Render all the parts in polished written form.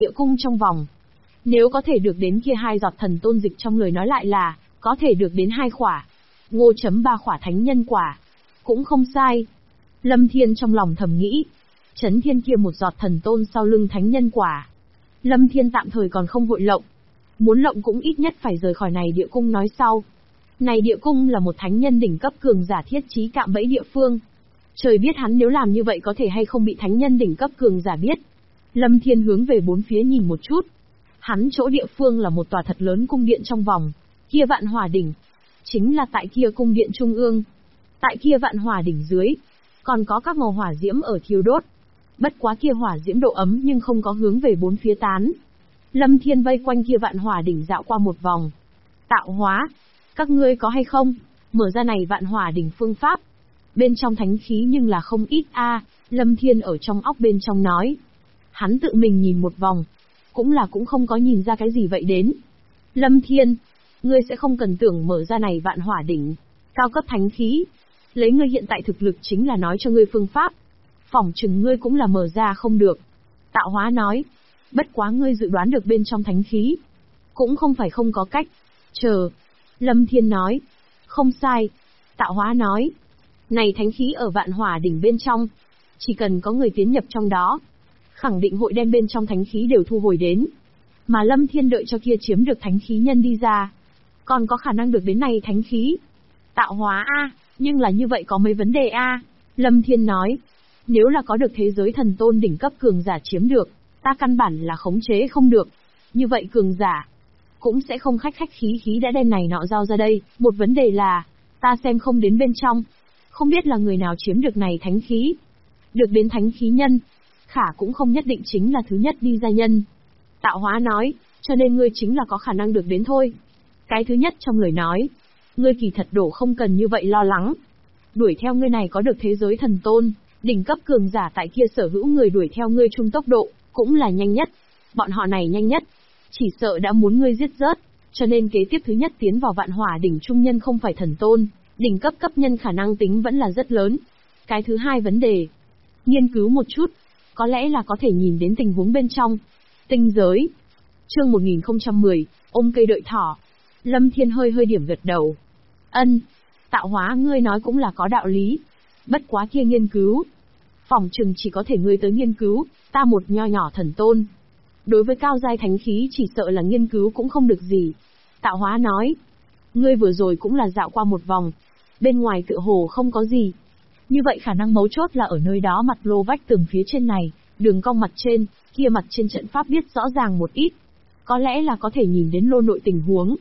địa cung trong vòng. Nếu có thể được đến kia 2 giọt thần tôn dịch trong lời nói lại là, có thể được đến 2 khỏa. Ngô chấm 3 khỏa thánh nhân quả. Cũng không sai. Lâm Thiên trong lòng thầm nghĩ. Chấn thiên kia 1 giọt thần tôn sau lưng thánh nhân quả. Lâm Thiên tạm thời còn không vội lộng. Muốn lộng cũng ít nhất phải rời khỏi này địa cung nói sau. Này địa cung là một thánh nhân đỉnh cấp cường giả thiết trí cạm bẫy địa phương. Trời biết hắn nếu làm như vậy có thể hay không bị thánh nhân đỉnh cấp cường giả biết. Lâm Thiên hướng về bốn phía nhìn một chút. Hắn chỗ địa phương là một tòa thật lớn cung điện trong vòng. Kia vạn hỏa đỉnh. Chính là tại kia cung điện trung ương. Tại kia vạn hỏa đỉnh dưới. Còn có các màu hỏa diễm ở thiêu đốt. Bất quá kia hỏa diễm độ ấm nhưng không có hướng về bốn phía tán. Lâm Thiên vây quanh kia vạn hỏa đỉnh dạo qua một vòng. Tạo hóa. Các ngươi có hay không? Mở ra này vạn hỏa đỉnh phương pháp. Bên trong thánh khí nhưng là không ít Lâm Thiên ở trong óc bên trong nói. Hắn tự mình nhìn một vòng. Cũng không có nhìn ra cái gì vậy đến. Lâm Thiên. Ngươi sẽ không cần tưởng mở ra này vạn hỏa đỉnh. Cao cấp thánh khí. Lấy ngươi hiện tại thực lực chính là nói cho ngươi phương pháp. Phỏng chừng ngươi cũng là mở ra không được. Tạo hóa nói. Bất quá ngươi dự đoán được bên trong thánh khí. Cũng không phải không có cách. Chờ. Lâm Thiên nói. Không sai. Tạo hóa nói. Này thánh khí ở vạn hỏa đỉnh bên trong. Chỉ cần có người tiến nhập trong đó. Khẳng định hội đem bên trong thánh khí đều thu hồi đến. Mà Lâm Thiên đợi cho kia chiếm được thánh khí nhân đi ra. Còn có khả năng được đến này thánh khí. Tạo hóa nhưng là như vậy có mấy vấn đề Lâm Thiên nói. Nếu là có được thế giới thần tôn đỉnh cấp cường giả chiếm được, ta căn bản là khống chế không được. Như vậy cường giả cũng sẽ không khách khí đã đem này nọ giao ra đây. Một vấn đề là, ta xem không đến bên trong. Không biết là người nào chiếm được này thánh khí. Được đến thánh khí nhân, khả cũng không nhất định chính là thứ nhất đi ra nhân. Tạo hóa nói, cho nên ngươi chính là có khả năng được đến thôi. Cái thứ nhất trong lời nói, ngươi kỳ thật đổ không cần như vậy lo lắng. Đuổi theo ngươi này có được thế giới thần tôn, đỉnh cấp cường giả tại kia sở hữu người đuổi theo ngươi chung tốc độ, cũng là nhanh nhất. Bọn họ này nhanh nhất, chỉ sợ đã muốn ngươi giết rớt, cho nên kế tiếp thứ nhất tiến vào vạn hỏa đỉnh trung nhân không phải thần tôn, đỉnh cấp nhân khả năng tính vẫn là rất lớn. Cái thứ hai vấn đề, nghiên cứu một chút, có lẽ là có thể nhìn đến tình huống bên trong. Tinh giới. Chương 1010, ôm cây đợi thỏ. Lâm Thiên hơi điểm gật đầu. Ân, tạo hóa ngươi nói cũng là có đạo lý. Bất quá kia nghiên cứu. Phỏng chừng chỉ có thể ngươi tới nghiên cứu, ta một nho nhỏ thần tôn. Đối với cao giai thánh khí chỉ sợ là nghiên cứu cũng không được gì. Tạo hóa nói. Ngươi vừa rồi cũng là dạo qua một vòng. Bên ngoài tựa hồ không có gì. Như vậy khả năng mấu chốt là ở nơi đó mặt lô vách tường phía trên này, đường cong mặt trên, kia mặt trên trận pháp biết rõ ràng một ít. Có lẽ là có thể nhìn đến lô nội tình huống.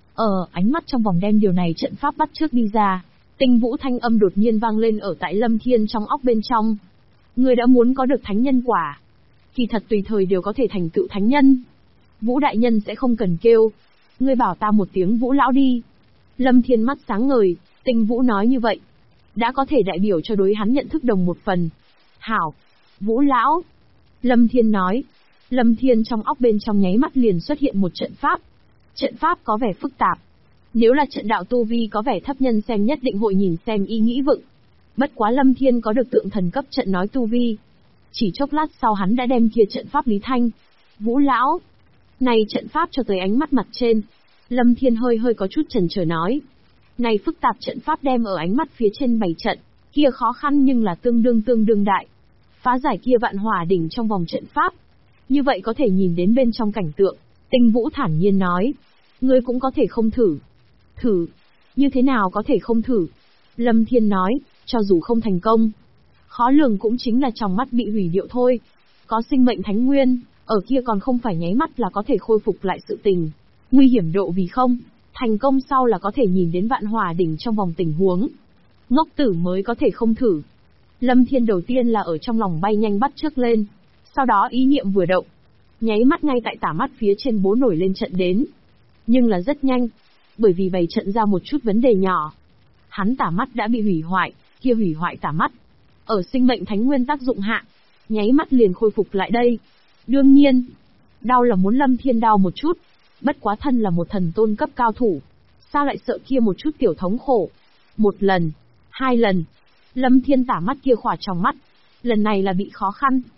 Ánh mắt trong vòng đem điều này trận pháp bắt trước đi ra. Tinh vũ thanh âm đột nhiên vang lên ở tại Lâm Thiên trong óc bên trong. Ngươi đã muốn có được thánh nhân quả. Kỳ thật tùy thời đều có thể thành tựu thánh nhân. Vũ đại nhân sẽ không cần kêu. Ngươi bảo ta một tiếng Vũ lão đi. Lâm Thiên mắt sáng ngời, Tinh vũ nói như vậy. Đã có thể đại biểu cho đối hắn nhận thức đồng một phần. Hảo. Vũ lão. Lâm Thiên nói. Lâm Thiên trong óc bên trong nháy mắt liền xuất hiện một trận pháp. Trận pháp có vẻ phức tạp. Nếu là trận đạo tu vi có vẻ thấp nhân xem nhất định hội nhìn xem ý nghĩ vựng. Bất quá Lâm Thiên có được tượng thần cấp trận nói tu vi. Chỉ chốc lát sau hắn đã đem kia trận pháp lý thanh. Vũ lão. Này trận pháp cho tới ánh mắt mặt trên. Lâm Thiên hơi có chút chần chờ nói. Này phức tạp trận pháp đem ở ánh mắt phía trên bày trận. Kia khó khăn nhưng là tương đương đại. Phá giải kia vạn hỏa đỉnh trong vòng trận pháp. Như vậy có thể nhìn đến bên trong cảnh tượng. Tinh vũ thản nhiên nói. Ngươi cũng có thể không thử. Thử. Như thế nào có thể không thử? Lâm Thiên nói, cho dù không thành công. Khó lường cũng chính là trong mắt bị hủy điệu thôi. Có sinh mệnh thánh nguyên, ở kia còn không phải nháy mắt là có thể khôi phục lại sự tình. Nguy hiểm độ vì không. Thành công sau là có thể nhìn đến vạn hỏa đỉnh trong vòng tình huống. Ngốc tử mới có thể không thử. Lâm Thiên đầu tiên là ở trong lòng bay nhanh bắt trước lên. Sau đó ý niệm vừa động. Nháy mắt ngay tại tả mắt phía trên bố nổi lên trận đến. Nhưng là rất nhanh. Bởi vì bày trận ra một chút vấn đề nhỏ. Hắn tả mắt đã bị hủy hoại, kia hủy hoại tả mắt. Ở sinh mệnh thánh nguyên tác dụng hạ. Nháy mắt liền khôi phục lại đây. Đương nhiên. Đau là muốn Lâm Thiên đau một chút. Bất quá thân là một thần tôn cấp cao thủ. Sao lại sợ kia một chút tiểu thống khổ. Một lần. Hai lần. Lâm Thiên tả mắt kia khỏa trong mắt. Lần này là bị khó khăn.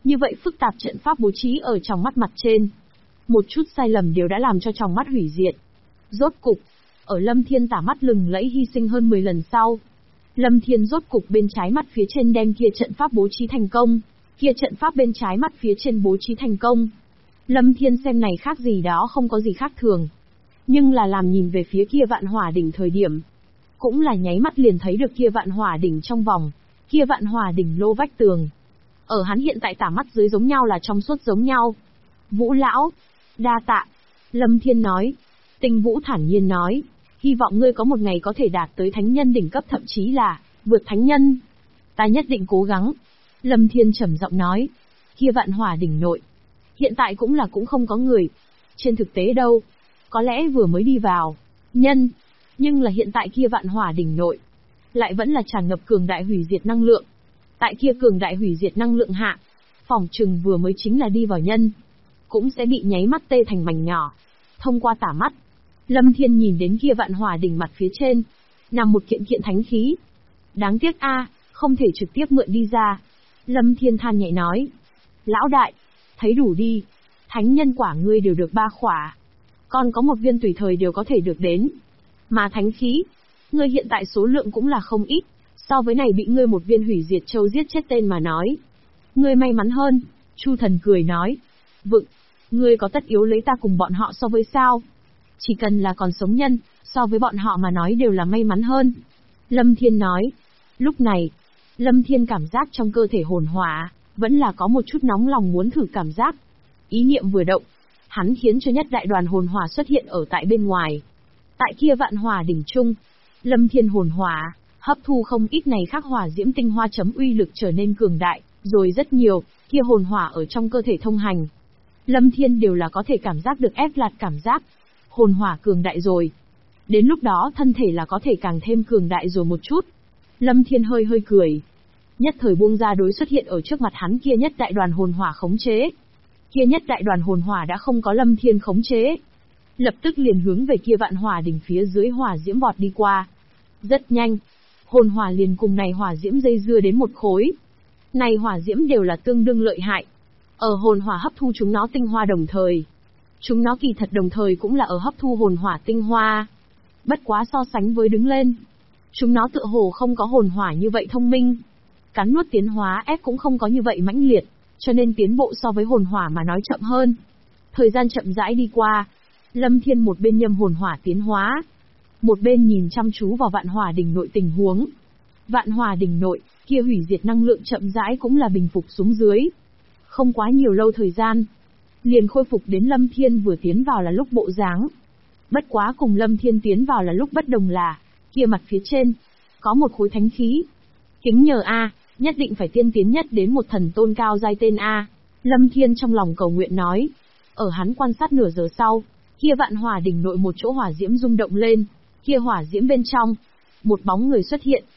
Như vậy phức tạp trận pháp bố trí ở trong mắt mặt trên. Một chút sai lầm đều đã làm cho trong mắt hủy diệt. Rốt cục, ở Lâm Thiên tả mắt lừng lẫy hy sinh hơn 10 lần sau. Lâm Thiên rốt cục bên trái mắt phía trên đem kia trận pháp bố trí thành công. Kia trận pháp bên trái mắt phía trên bố trí thành công. Lâm Thiên xem này khác gì đó không có gì khác thường. Nhưng là làm nhìn về phía kia vạn hỏa đỉnh thời điểm. Cũng là nháy mắt liền thấy được kia vạn hỏa đỉnh trong vòng. Kia vạn hỏa đỉnh lô vách tường. Ở hắn hiện tại tả mắt dưới giống nhau là trong suốt giống nhau. Vũ lão, đa tạ. Lâm Thiên nói. Tinh Vũ thản nhiên nói. Hy vọng ngươi có một ngày có thể đạt tới thánh nhân đỉnh cấp, thậm chí là vượt thánh nhân. Ta nhất định cố gắng. Lâm Thiên trầm giọng nói. Kia vạn hỏa đỉnh nội. Hiện tại cũng không có người. Trên thực tế đâu. Có lẽ vừa mới đi vào. Nhân. Nhưng là hiện tại kia vạn hỏa đỉnh nội. Lại vẫn là tràn ngập cường đại hủy diệt năng lượng. Tại kia cường đại hủy diệt năng lượng hạ. Phỏng chừng vừa mới chính là đi vào nhân. Cũng sẽ bị nháy mắt tê thành mảnh nhỏ. Thông qua tả mắt. Lâm Thiên nhìn đến kia vạn hỏa đỉnh mặt phía trên. Nằm một kiện kiện thánh khí. Đáng tiếc không thể trực tiếp mượn đi ra. Lâm Thiên than nhẹ nói. Lão đại, thấy đủ đi. Thánh nhân quả ngươi đều được 3 khỏa. Còn có một viên tùy thời đều có thể được đến. Mà thánh khí, ngươi hiện tại số lượng cũng là không ít. So với này bị ngươi một viên hủy diệt châu giết chết tên mà nói. Ngươi may mắn hơn. Chu Thần cười nói. Vựng, ngươi có tất yếu lấy ta cùng bọn họ so với sao? Chỉ cần là còn sống nhân, so với bọn họ mà nói đều là may mắn hơn. Lâm Thiên nói. Lúc này, Lâm Thiên cảm giác trong cơ thể hồn hỏa, vẫn là có một chút nóng lòng muốn thử cảm giác. Ý niệm vừa động, hắn khiến cho nhất đại đoàn hồn hỏa xuất hiện ở tại bên ngoài. Tại kia vạn hỏa đỉnh trung, Lâm Thiên hồn hỏa, hấp thu không ít này khác hỏa diễm tinh hoa chấm uy lực trở nên cường đại, rồi rất nhiều, kia hồn hỏa ở trong cơ thể thông hành. Lâm Thiên đều là có thể cảm giác được ép lạt cảm giác. Hồn hỏa cường đại rồi. Đến lúc đó thân thể là có thể càng thêm cường đại rồi một chút. Lâm Thiên hơi hơi cười. Nhất thời buông ra đối xuất hiện ở trước mặt hắn kia nhất đại đoàn hồn hỏa khống chế. Kia nhất đại đoàn hồn hỏa đã không có Lâm Thiên khống chế. Lập tức liền hướng về kia vạn hỏa đỉnh phía dưới hỏa diễm vọt đi qua. Rất nhanh. Hồn hỏa liền cùng này hỏa diễm dây dưa đến một khối. Này hỏa diễm đều là tương đương lợi hại. Ở hồn hỏa hấp thu chúng nó tinh hoa đồng thời. Chúng nó kỳ thật đồng thời cũng là ở hấp thu hồn hỏa tinh hoa. Bất quá so sánh với đứng lên. Chúng nó tựa hồ không có hồn hỏa như vậy thông minh. Cắn nuốt tiến hóa ép cũng không có như vậy mãnh liệt, cho nên tiến bộ so với hồn hỏa mà nói chậm hơn. Thời gian chậm rãi đi qua. Lâm Thiên một bên nhâm hồn hỏa tiến hóa. Một bên nhìn chăm chú vào vạn hỏa đỉnh nội tình huống. Vạn hỏa đỉnh nội, kia hủy diệt năng lượng chậm rãi cũng là bình phục xuống dưới. Không quá nhiều lâu thời gian. Liền khôi phục đến Lâm Thiên vừa tiến vào là lúc bộ dáng. Bất quá cùng Lâm Thiên tiến vào là lúc bất đồng là, kia mặt phía trên, có một khối thánh khí. Kính nhờ nhất định phải tiên tiến nhất đến một thần tôn cao giai tên Lâm Thiên trong lòng cầu nguyện nói. Ở hắn quan sát nửa giờ sau, kia vạn hỏa đỉnh nội một chỗ hỏa diễm rung động lên, kia hỏa diễm bên trong, một bóng người xuất hiện.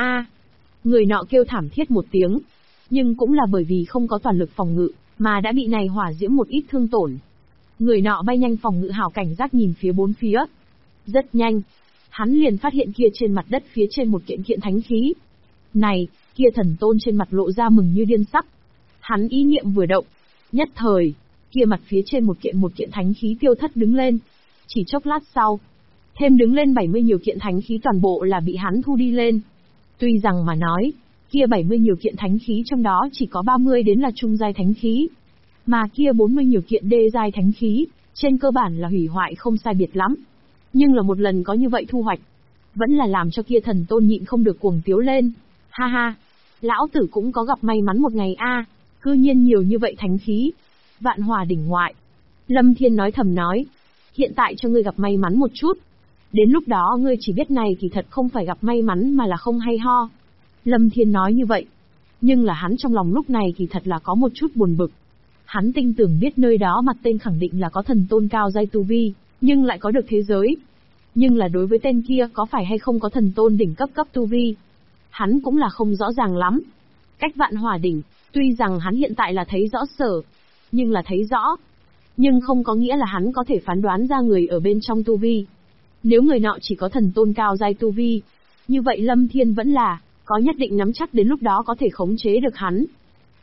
Người nọ kêu thảm thiết một tiếng, nhưng cũng là bởi vì không có toàn lực phòng ngự, mà đã bị này hỏa diễm một ít thương tổn. Người nọ bay nhanh phòng ngự hảo cảnh giác nhìn phía bốn phía. Rất nhanh, hắn liền phát hiện kia trên mặt đất phía trên một kiện kiện thánh khí. Này, kia thần tôn trên mặt lộ ra mừng như điên sắc. Hắn ý niệm vừa động, nhất thời, kia mặt phía trên một kiện thánh khí tiêu thất đứng lên. Chỉ chốc lát sau, thêm đứng lên 70 nhiều kiện thánh khí toàn bộ là bị hắn thu đi lên. Tuy rằng mà nói, kia 70 nhiều kiện thánh khí trong đó chỉ có 30 đến là trung giai thánh khí. Mà kia 40 nhiều kiện đê giai thánh khí, trên cơ bản là hủy hoại không sai biệt lắm. Nhưng là một lần có như vậy thu hoạch, vẫn là làm cho kia thần tôn nhịn không được cuồng tiếu lên. Ha ha, lão tử cũng có gặp may mắn một ngày cư nhiên nhiều như vậy thánh khí. Vạn hỏa đỉnh ngoại. Lâm Thiên nói thầm nói, hiện tại cho ngươi gặp may mắn một chút. Đến lúc đó ngươi chỉ biết này kỳ thật không phải gặp may mắn mà là không hay ho. Lâm Thiên nói như vậy. Nhưng là hắn trong lòng lúc này kỳ thật là có một chút buồn bực. Hắn tin tưởng biết nơi đó mặt tên khẳng định là có thần tôn cao giai tu vi, nhưng lại có được thế giới. Nhưng là đối với tên kia có phải hay không có thần tôn đỉnh cấp tu vi, hắn cũng là không rõ ràng lắm. Cách vạn hỏa đỉnh, tuy rằng hắn hiện tại là thấy rõ sở, nhưng là thấy rõ. Nhưng không có nghĩa là hắn có thể phán đoán ra người ở bên trong tu vi. Nếu người nọ chỉ có thần tôn cao giai tu vi, như vậy Lâm Thiên vẫn là có nhất định nắm chắc đến lúc đó có thể khống chế được hắn.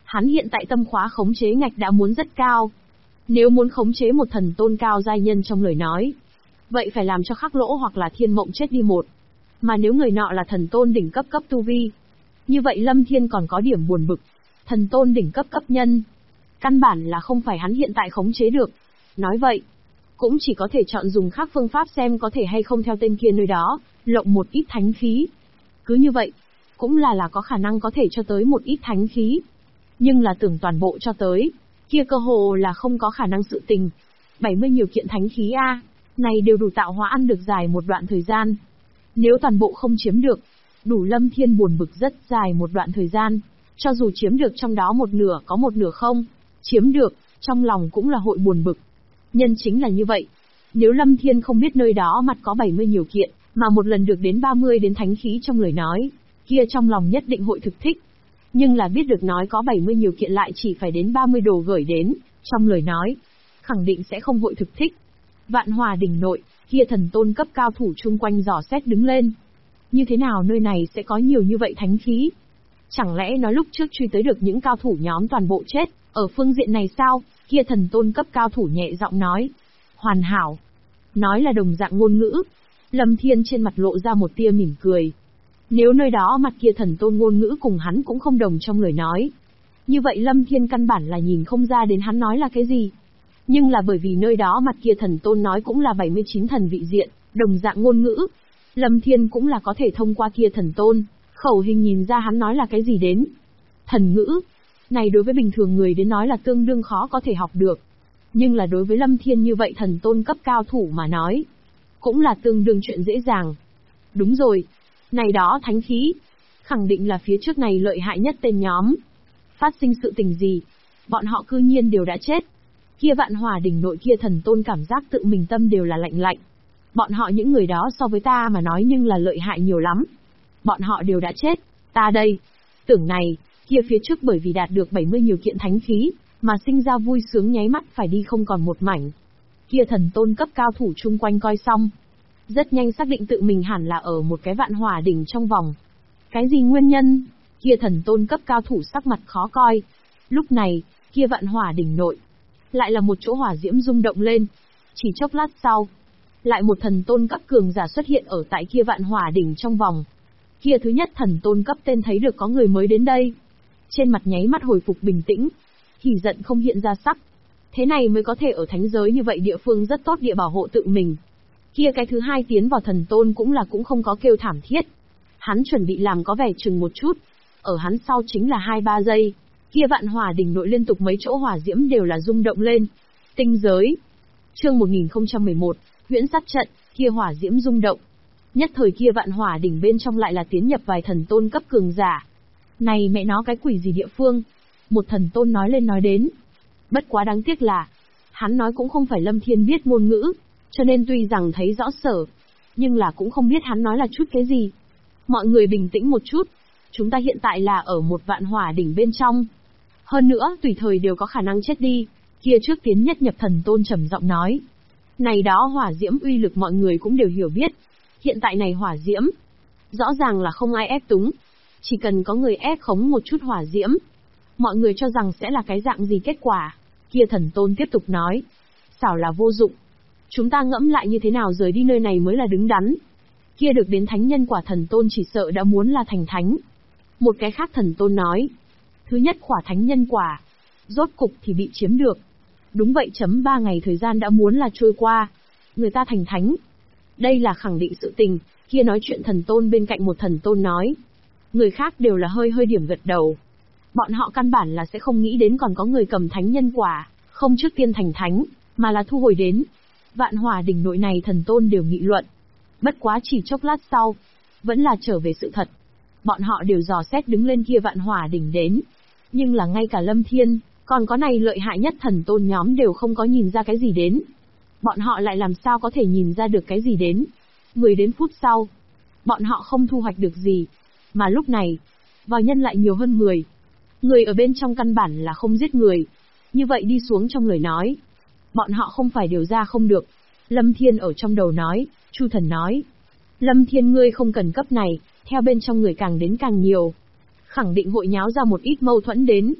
Hắn hiện tại tâm khóa khống chế ngạch đã muốn rất cao. Nếu muốn khống chế một thần tôn cao giai nhân trong lời nói, vậy phải làm cho Khắc Lỗ hoặc là Thiên Mộng chết đi một. Mà nếu người nọ là thần tôn đỉnh cấp cấp tu vi, như vậy Lâm Thiên còn có điểm buồn bực. Thần tôn đỉnh cấp cấp nhân, căn bản là không phải hắn hiện tại khống chế được. Nói vậy, cũng chỉ có thể chọn dùng khác phương pháp xem có thể hay không theo tên kia nơi đó, lộng một ít thánh khí. Cứ như vậy, cũng là có khả năng có thể cho tới một ít thánh khí. Nhưng là tưởng toàn bộ cho tới, kia cơ hồ là không có khả năng sự tình. 70 nhiều kiện thánh khí A, này đều đủ tạo hóa ăn được dài một đoạn thời gian. Nếu toàn bộ không chiếm được, đủ Lâm Thiên buồn bực rất dài một đoạn thời gian. Cho dù chiếm được trong đó một nửa có một nửa không, chiếm được, trong lòng cũng là hội buồn bực. Nhân chính là như vậy. Nếu Lâm Thiên không biết nơi đó mặt có 70 nhiều kiện, mà một lần được đến 30 đến thánh khí trong lời nói, kia trong lòng nhất định hội thực thích. Nhưng là biết được nói có 70 nhiều kiện lại chỉ phải đến 30 đồ gửi đến, trong lời nói, khẳng định sẽ không hội thực thích. Vạn Hòa đỉnh nội, kia thần tôn cấp cao thủ chung quanh dò xét đứng lên. Như thế nào nơi này sẽ có nhiều như vậy thánh khí? Chẳng lẽ nói lúc trước truy tới được những cao thủ nhóm toàn bộ chết, ở phương diện này sao? Kia thần tôn cấp cao thủ nhẹ giọng nói. Hoàn hảo. Nói là đồng dạng ngôn ngữ. Lâm Thiên trên mặt lộ ra một tia mỉm cười. Nếu nơi đó mặt kia thần tôn ngôn ngữ cùng hắn cũng không đồng trong lời nói, như vậy Lâm Thiên căn bản là nhìn không ra đến hắn nói là cái gì. Nhưng là bởi vì nơi đó mặt kia thần tôn nói cũng là 79 thần vị diện, đồng dạng ngôn ngữ. Lâm Thiên cũng là có thể thông qua kia thần tôn, khẩu hình nhìn ra hắn nói là cái gì đến. Thần ngữ, này đối với bình thường người đến nói là tương đương khó có thể học được. Nhưng là đối với Lâm Thiên như vậy thần tôn cấp cao thủ mà nói, cũng là tương đương chuyện dễ dàng. Đúng rồi, này đó thánh khí, khẳng định là phía trước này lợi hại nhất tên nhóm. Phát sinh sự tình gì? Bọn họ cư nhiên đều đã chết. Kia Vạn Hòa đỉnh nội kia thần tôn cảm giác tự mình tâm đều là lạnh lạnh. Bọn họ những người đó so với ta mà nói nhưng là lợi hại nhiều lắm. Bọn họ đều đã chết, ta đây. Tưởng này, kia phía trước bởi vì đạt được 70 nhiều kiện thánh khí, mà sinh ra vui sướng nháy mắt phải đi không còn một mảnh. Kia thần tôn cấp cao thủ chung quanh coi xong, rất nhanh xác định tự mình hẳn là ở một cái Vạn Hòa đỉnh trong vòng. Cái gì nguyên nhân? Kia thần tôn cấp cao thủ sắc mặt khó coi. Lúc này, kia Vạn Hòa đỉnh nội, lại là một chỗ hỏa diễm rung động lên. Chỉ chốc lát sau, lại một thần tôn cấp cường giả xuất hiện ở tại kia Vạn Hòa đỉnh trong vòng. Kia thứ nhất thần tôn cấp tên thấy được có người mới đến đây. Trên mặt nháy mắt hồi phục bình tĩnh, hỉ giận không hiện ra sắc. Thế này mới có thể ở thánh giới như vậy địa phương rất tốt địa bảo hộ tự mình. Kia cái thứ hai tiến vào thần tôn cũng không có kêu thảm thiết. Hắn chuẩn bị làm có vẻ chừng một chút. Ở hắn sau chính là 2-3 giây. Kia Vạn Hòa đỉnh nội liên tục mấy chỗ hỏa diễm đều là rung động lên. Tinh giới. Chương 1011, huyễn sát trận, kia hỏa diễm rung động. Nhất thời kia Vạn Hòa đỉnh bên trong lại là tiến nhập vài thần tôn cấp cường giả. Này mẹ nó cái quỷ gì địa phương? Một thần tôn nói lên nói đến. Bất quá đáng tiếc là, hắn nói cũng không phải Lâm Thiên biết ngôn ngữ, cho nên tuy rằng thấy rõ sở, nhưng là cũng không biết hắn nói là chút cái gì. Mọi người bình tĩnh một chút, chúng ta hiện tại là ở một Vạn Hòa đỉnh bên trong. Hơn nữa, tùy thời đều có khả năng chết đi. Kia trước tiến nhất nhập thần tôn trầm giọng nói. Này đó hỏa diễm uy lực mọi người cũng đều hiểu biết. Hiện tại này hỏa diễm, rõ ràng là không ai ép túng. Chỉ cần có người ép khống một chút hỏa diễm, mọi người cho rằng sẽ là cái dạng gì kết quả. Kia thần tôn tiếp tục nói. Xảo là vô dụng. Chúng ta ngẫm lại như thế nào rời đi nơi này mới là đứng đắn. Kia được đến thánh nhân quả thần tôn chỉ sợ đã muốn là thành thánh. Một cái khác thần tôn nói. Thứ nhất khỏa thánh nhân quả, rốt cục thì bị chiếm được. Đúng vậy, 3 ngày thời gian đã muốn là trôi qua. Người ta thành thánh. Đây là khẳng định sự tình. Kia nói chuyện thần tôn bên cạnh một thần tôn nói. Người khác đều là hơi điểm gật đầu. Bọn họ căn bản là sẽ không nghĩ đến còn có người cầm thánh nhân quả, không trước tiên thành thánh, mà là thu hồi đến. Vạn Hòa đỉnh nội này thần tôn đều nghị luận. Bất quá chỉ chốc lát sau, vẫn là trở về sự thật. Bọn họ đều dò xét đứng lên kia Vạn Hòa đỉnh đến. Nhưng là ngay cả Lâm Thiên, còn có này lợi hại nhất thần tôn nhóm đều không có nhìn ra cái gì đến. Bọn họ lại làm sao có thể nhìn ra được cái gì đến. 10 đến phút sau, bọn họ không thu hoạch được gì. Mà lúc này, vào nhân lại nhiều hơn 10. Người ở bên trong căn bản là không giết người. Như vậy đi xuống trong lời nói, bọn họ không phải điều ra không được. Lâm Thiên ở trong đầu nói, Chu Thần nói. Lâm Thiên ngươi không cần cấp này, theo bên trong người càng đến càng nhiều. Khẳng định hội nháo ra một ít mâu thuẫn đến.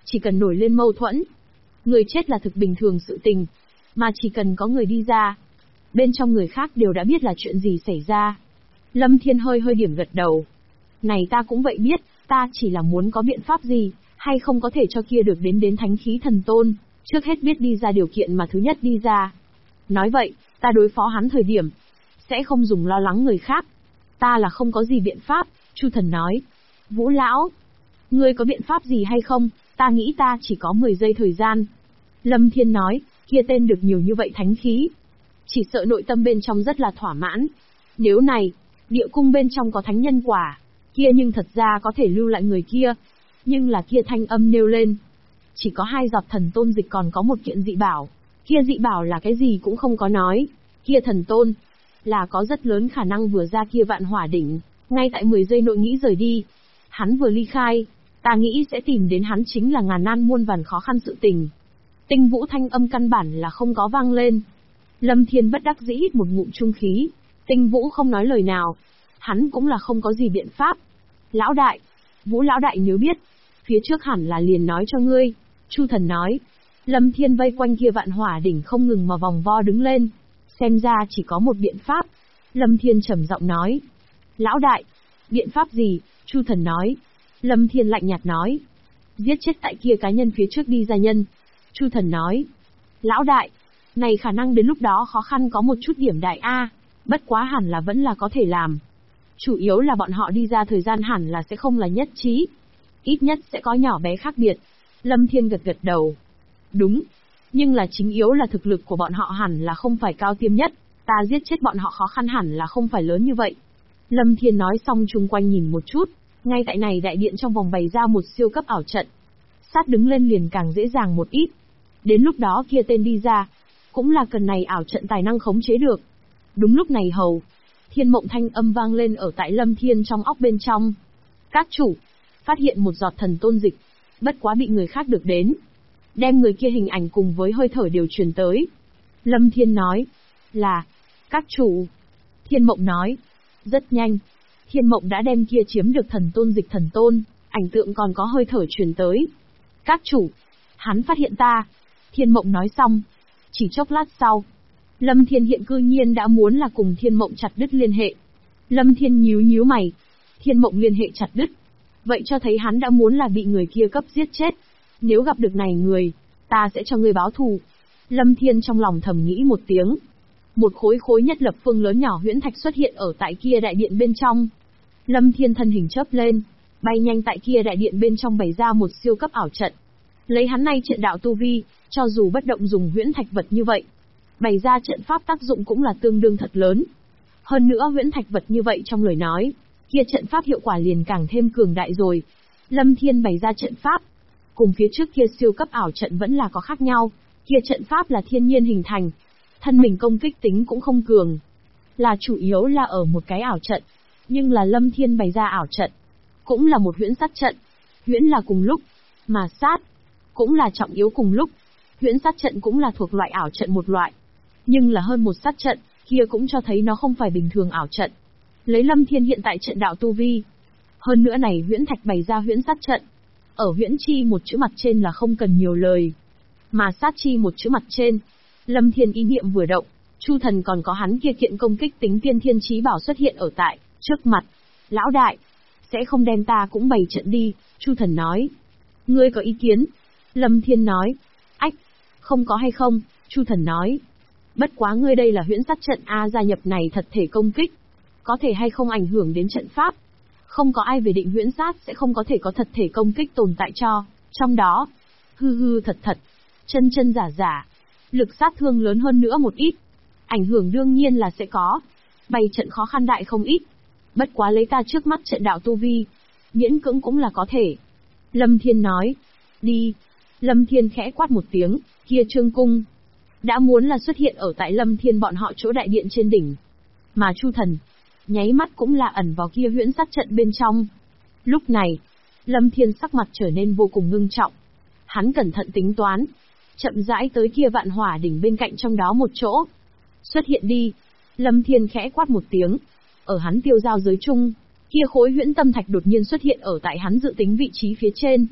Chỉ cần nổi lên mâu thuẫn, người chết là thực bình thường sự tình, mà chỉ cần có người đi ra, bên trong người khác đều đã biết là chuyện gì xảy ra. Lâm Thiên hơi hơi điểm gật đầu. Này ta cũng vậy biết, ta chỉ là muốn có biện pháp gì, hay không có thể cho kia được đến thánh khí thần tôn, trước hết biết đi ra điều kiện mà thứ nhất đi ra. Nói vậy, ta đối phó hắn thời điểm, sẽ không dùng lo lắng người khác. Ta là không có gì biện pháp, Chu Thần nói. Vũ lão, ngươi có biện pháp gì hay không? Ta nghĩ ta chỉ có 10 giây thời gian. Lâm Thiên nói, kia tên được nhiều như vậy thánh khí. Chỉ sợ nội tâm bên trong rất là thỏa mãn. Nếu này, địa cung bên trong có thánh nhân quả, kia nhưng thật ra có thể lưu lại người kia. Nhưng là kia thanh âm nêu lên. Chỉ có 2 giọt thần tôn dịch còn có một kiện dị bảo. Kia dị bảo là cái gì cũng không có nói. Kia thần tôn, là có rất lớn khả năng vừa ra kia vạn hỏa đỉnh, ngay tại 10 giây nội nghĩ rời đi. Hắn vừa ly khai, ta nghĩ sẽ tìm đến hắn chính là ngàn nan muôn vàn khó khăn sự tình. Tinh Vũ thanh âm căn bản là không có vang lên. Lâm Thiên bất đắc dĩ hít một ngụm trung khí. Tinh Vũ không nói lời nào. Hắn cũng là không có gì biện pháp. Lão đại, Vũ lão đại nếu biết, phía trước hẳn là liền nói cho ngươi. Chu Thần nói. Lâm Thiên vây quanh kia vạn hỏa đỉnh không ngừng mà vòng vo đứng lên. Xem ra chỉ có một biện pháp. Lâm Thiên trầm giọng nói. Lão đại, biện pháp gì? Chu Thần nói. Lâm Thiên lạnh nhạt nói. Giết chết tại kia cá nhân phía trước đi ra nhân. Chu Thần nói. Lão đại, này khả năng đến lúc đó khó khăn có một chút điểm đại A, bất quá hẳn là vẫn là có thể làm. Chủ yếu là bọn họ đi ra thời gian hẳn là sẽ không là nhất trí. Ít nhất sẽ có nhỏ bé khác biệt. Lâm Thiên gật gật đầu. Đúng. Nhưng là chính yếu là thực lực của bọn họ hẳn là không phải cao tiêm nhất. Ta giết chết bọn họ khó khăn hẳn là không phải lớn như vậy. Lâm Thiên nói xong chung quanh nhìn một chút. Ngay tại này đại điện trong vòng bày ra một siêu cấp ảo trận. Sát đứng lên liền càng dễ dàng một ít. Đến lúc đó kia tên đi ra, cũng là cần này ảo trận tài năng khống chế được. Đúng lúc này hầu, Thiên Mộng thanh âm vang lên ở tại Lâm Thiên trong óc bên trong. Các chủ, phát hiện một giọt thần tôn dịch, bất quá bị người khác được đến. Đem người kia hình ảnh cùng với hơi thở đều truyền tới. Lâm Thiên nói, là, các chủ. Thiên Mộng nói, rất nhanh. Thiên Mộng đã đem kia chiếm được thần tôn dịch thần tôn, ảnh tượng còn có hơi thở truyền tới. Các chủ, hắn phát hiện ta. Thiên Mộng nói xong. Chỉ chốc lát sau, Lâm Thiên hiện cư nhiên đã muốn là cùng Thiên Mộng chặt đứt liên hệ. Lâm Thiên nhíu mày. Thiên Mộng liên hệ chặt đứt. Vậy cho thấy hắn đã muốn là bị người kia cấp giết chết. Nếu gặp được này người, ta sẽ cho ngươi báo thù. Lâm Thiên trong lòng thầm nghĩ một tiếng. Một khối nhất lập phương lớn nhỏ huyễn thạch xuất hiện ở tại kia đại điện bên trong. Lâm Thiên thân hình chớp lên, bay nhanh tại kia đại điện bên trong bày ra một siêu cấp ảo trận. Lấy hắn nay trận đạo tu vi, cho dù bất động dùng huyễn thạch vật như vậy, bày ra trận pháp tác dụng cũng là tương đương thật lớn. Hơn nữa huyễn thạch vật như vậy trong lời nói, kia trận pháp hiệu quả liền càng thêm cường đại rồi. Lâm Thiên bày ra trận pháp, cùng phía trước kia siêu cấp ảo trận vẫn là có khác nhau. Kia trận pháp là thiên nhiên hình thành, thân mình công kích tính cũng không cường, là chủ yếu là ở một cái ảo trận. Nhưng là Lâm Thiên bày ra ảo trận, cũng là một huyễn sát trận. Huyễn là cùng lúc, mà sát cũng là trọng yếu cùng lúc. Huyễn sát trận cũng là thuộc loại ảo trận một loại, nhưng là hơn một sát trận, kia cũng cho thấy nó không phải bình thường ảo trận. Lấy Lâm Thiên hiện tại trận đạo tu vi, hơn nữa này huyễn thạch bày ra huyễn sát trận, ở huyễn chi một chữ mặt trên là không cần nhiều lời, mà sát chi một chữ mặt trên, Lâm Thiên ý niệm vừa động, Chu Thần còn có hắn kia kiện công kích tính tiên thiên chí bảo xuất hiện ở tại trước mặt. Lão đại, sẽ không đem ta cũng bày trận đi? Chu Thần nói. Ngươi có ý kiến? Lâm Thiên nói. Ách, không có hay không? Chu Thần nói. Bất quá ngươi đây là huyễn sát trận A, gia nhập này thật thể công kích, có thể hay không ảnh hưởng đến trận pháp? Không có ai về định huyễn sát sẽ không có thể có thật thể công kích tồn tại cho, trong đó, hư thật thật, chân giả, lực sát thương lớn hơn nữa một ít. Ảnh hưởng đương nhiên là sẽ có, bày trận khó khăn đại không ít. Bất quá lấy ta trước mắt trận đạo tu vi, miễn cưỡng cũng là có thể. Lâm Thiên nói, đi. Lâm Thiên khẽ quát một tiếng, kia Trương Cung đã muốn là xuất hiện ở tại Lâm Thiên bọn họ chỗ đại điện trên đỉnh. Mà Chu Thần, nháy mắt cũng là ẩn vào kia huyễn sát trận bên trong. Lúc này, Lâm Thiên sắc mặt trở nên vô cùng ngưng trọng. Hắn cẩn thận tính toán, chậm rãi tới kia vạn hỏa đỉnh bên cạnh trong đó một chỗ. Xuất hiện đi. Lâm Thiên khẽ quát một tiếng. Ở hắn tiêu giao giới chung, kia khối huyễn tâm thạch đột nhiên xuất hiện ở tại hắn dự tính vị trí phía trên.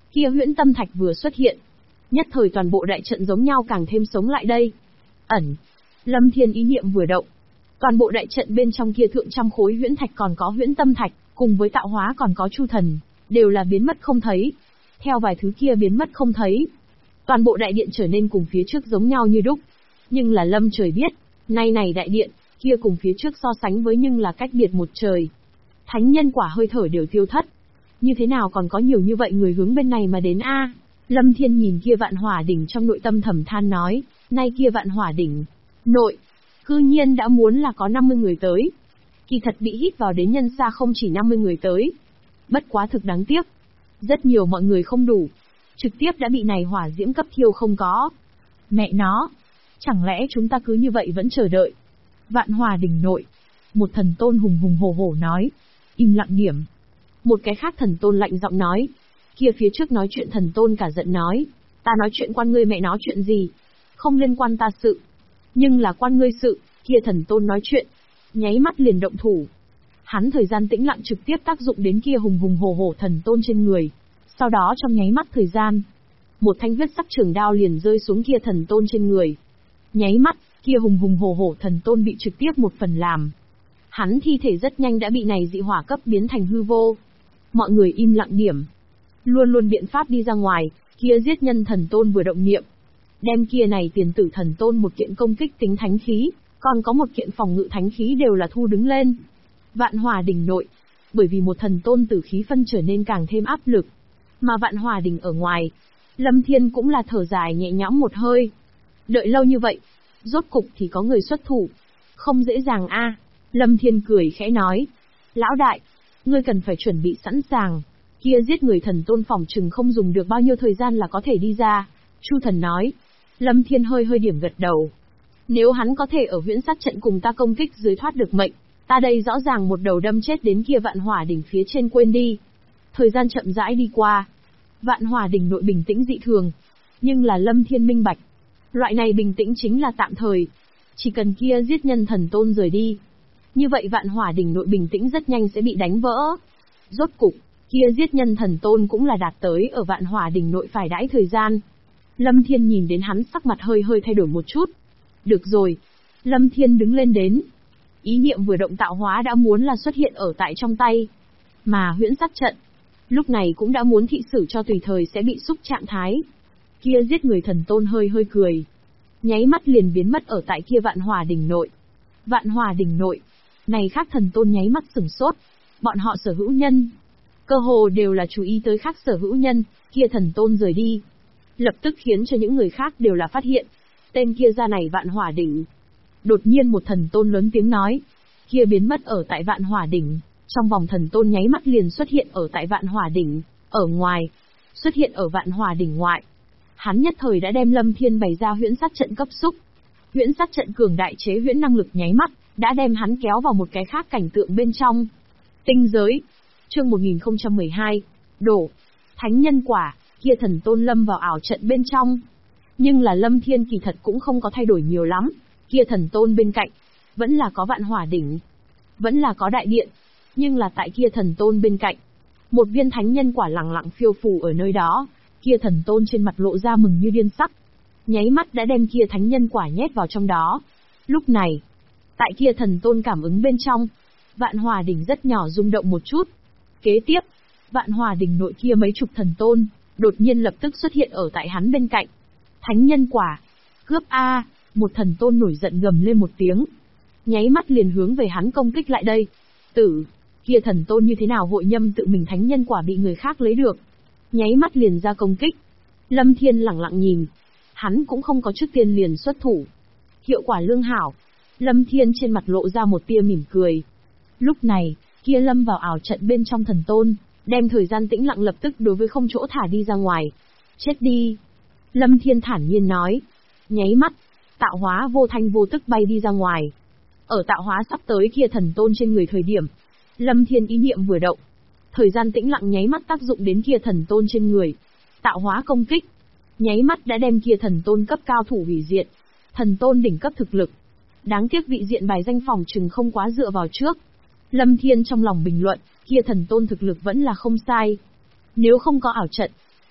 Kia huyễn tâm thạch vừa xuất hiện, nhất thời toàn bộ đại trận giống nhau càng thêm sống lại đây. Ẩn. Lâm Thiên ý niệm vừa động, toàn bộ đại trận bên trong kia thượng trăm khối huyễn thạch còn có huyễn tâm thạch, cùng với tạo hóa còn có chu thần, đều là biến mất không thấy. Theo vài thứ kia biến mất không thấy, toàn bộ đại điện trở nên cùng phía trước giống nhau như đúc. Nhưng là Lâm trời biết, nay này đại điện, kia cùng phía trước so sánh với nhưng là cách biệt một trời. Thánh nhân quả hơi thở đều tiêu thất. Như thế nào còn có nhiều như vậy người hướng bên này mà đến a? Lâm Thiên nhìn kia vạn hỏa đỉnh trong nội tâm thầm than nói, nay kia vạn hỏa đỉnh nội, cư nhiên đã muốn là có 50 người tới. Kỳ thật bị hít vào đến nhân xa không chỉ 50 người tới. Bất quá thực đáng tiếc. Rất nhiều mọi người không đủ. Trực tiếp đã bị này hỏa diễm cấp thiêu không có. Mẹ nó. Chẳng lẽ chúng ta cứ như vậy vẫn chờ đợi? Vạn hỏa đỉnh nội. Một thần tôn hùng hùng hổ hổ nói. Im lặng điểm. Một cái khác thần tôn lạnh giọng nói. Kia phía trước nói chuyện thần tôn cả giận nói. Ta nói chuyện quan ngươi mẹ nói chuyện gì? Không liên quan ta sự. Nhưng là quan ngươi sự, kia thần tôn nói chuyện. Nháy mắt liền động thủ. Hắn thời gian tĩnh lặng trực tiếp tác dụng đến kia hùng hùng hổ hổ thần tôn trên người. Sau đó trong nháy mắt thời gian, một thanh huyết sắc trường đao liền rơi xuống kia thần tôn trên người. Nháy mắt, kia hùng hùng hổ hổ thần tôn bị trực tiếp một phần làm. Hắn thi thể rất nhanh đã bị này dị hỏa cấp biến thành hư vô. Mọi người im lặng điểm. Luôn luôn biện pháp đi ra ngoài, kia giết nhân thần tôn vừa động niệm. Đem kia này tiền tử thần tôn một kiện công kích tính thánh khí, còn có một kiện phòng ngự thánh khí đều là thu đứng lên. Vạn hỏa đỉnh nội, bởi vì một thần tôn tử khí phân trở nên càng thêm áp lực. Mà vạn hỏa đỉnh ở ngoài, Lâm Thiên cũng là thở dài nhẹ nhõm một hơi. Đợi lâu như vậy, rốt cục thì có người xuất thủ. Không dễ dàng a. Lâm Thiên cười khẽ nói. Lão đại, ngươi cần phải chuẩn bị sẵn sàng. Kia giết người thần tôn phòng chừng không dùng được bao nhiêu thời gian là có thể đi ra. Chu thần nói. Lâm Thiên hơi hơi điểm gật đầu. Nếu hắn có thể ở huyễn sát trận cùng ta công kích dưới thoát được mệnh, ta đây rõ ràng một đầu đâm chết đến kia vạn hỏa đỉnh phía trên quên đi. Thời gian chậm rãi đi qua. Vạn hỏa đỉnh nội bình tĩnh dị thường. Nhưng là Lâm Thiên minh bạch. Loại này bình tĩnh chính là tạm thời. Chỉ cần kia giết nhân thần tôn rời đi. Như vậy vạn hỏa đỉnh nội bình tĩnh rất nhanh sẽ bị đánh vỡ. Rốt cục, kia giết nhân thần tôn cũng là đạt tới ở vạn hỏa đỉnh nội phải đãi thời gian. Lâm Thiên nhìn đến hắn sắc mặt hơi hơi thay đổi một chút. Được rồi. Lâm Thiên đứng lên đến. Ý niệm vừa động tạo hóa đã muốn là xuất hiện ở tại trong tay. Mà huyễn sát trận, lúc này cũng đã muốn thị sử cho tùy thời sẽ bị xúc trạng thái. Kia giết người thần tôn hơi hơi cười. Nháy mắt liền biến mất ở tại kia vạn hỏa đỉnh nội. Vạn hỏa đỉnh nội. Này khác thần tôn nháy mắt sửng sốt. Bọn họ sở hữu nhân. Cơ hồ đều là chú ý tới khác sở hữu nhân, kia thần tôn rời đi. Lập tức khiến cho những người khác đều là phát hiện. Tên kia ra này vạn hỏa đỉnh. Đột nhiên một thần tôn lớn tiếng nói. Kia biến mất ở tại vạn hỏa đỉnh. Trong vòng thần tôn nháy mắt liền xuất hiện ở tại vạn hỏa đỉnh. Ở ngoài. Xuất hiện ở vạn hỏa đỉnh ngoại. Hắn nhất thời đã đem Lâm Thiên bày ra huyễn sát trận cấp xúc. Huyễn sát trận cường đại chế huyễn năng lực nháy mắt, đã đem hắn kéo vào một cái khác cảnh tượng bên trong. Tinh giới. Chương 1012. Đổ. Thánh nhân quả, kia thần tôn lâm vào ảo trận bên trong. Nhưng là Lâm Thiên kỳ thật cũng không có thay đổi nhiều lắm. Kia thần tôn bên cạnh, vẫn là có vạn hỏa đỉnh. Vẫn là có đại điện. Nhưng là tại kia thần tôn bên cạnh, một viên thánh nhân quả lẳng lặng phiêu phù ở nơi đó. Kia thần tôn trên mặt lộ ra mừng như điên sắc. Nháy mắt đã đem kia thánh nhân quả nhét vào trong đó. Lúc này, tại kia thần tôn cảm ứng bên trong, vạn hỏa đỉnh rất nhỏ rung động một chút. Kế tiếp, vạn hỏa đỉnh nội kia mấy chục thần tôn, đột nhiên lập tức xuất hiện ở tại hắn bên cạnh. Thánh nhân quả, cướp A, một thần tôn nổi giận gầm lên một tiếng. Nháy mắt liền hướng về hắn công kích lại đây. Tử, kia thần tôn như thế nào hội nhâm tự mình thánh nhân quả bị người khác lấy được. Nháy mắt liền ra công kích. Lâm Thiên lẳng lặng nhìn. Hắn cũng không có trước tiên liền xuất thủ. Hiệu quả lương hảo. Lâm Thiên trên mặt lộ ra một tia mỉm cười. Lúc này, kia lâm vào ảo trận bên trong thần tôn, đem thời gian tĩnh lặng lập tức đối với không chỗ thả đi ra ngoài. Chết đi. Lâm Thiên thản nhiên nói. Nháy mắt, tạo hóa vô thanh vô tức bay đi ra ngoài. Ở tạo hóa sắp tới kia thần tôn trên người thời điểm, Lâm Thiên ý niệm vừa động. Thời gian tĩnh lặng nháy mắt tác dụng đến kia thần tôn trên người. Tạo hóa công kích. Nháy mắt đã đem kia thần tôn cấp cao thủ hủy diệt. Thần tôn đỉnh cấp thực lực. Đáng tiếc vị diện bài danh phòng chừng không quá dựa vào trước. Lâm Thiên trong lòng bình luận, kia thần tôn thực lực vẫn là không sai. Nếu không có ảo trận,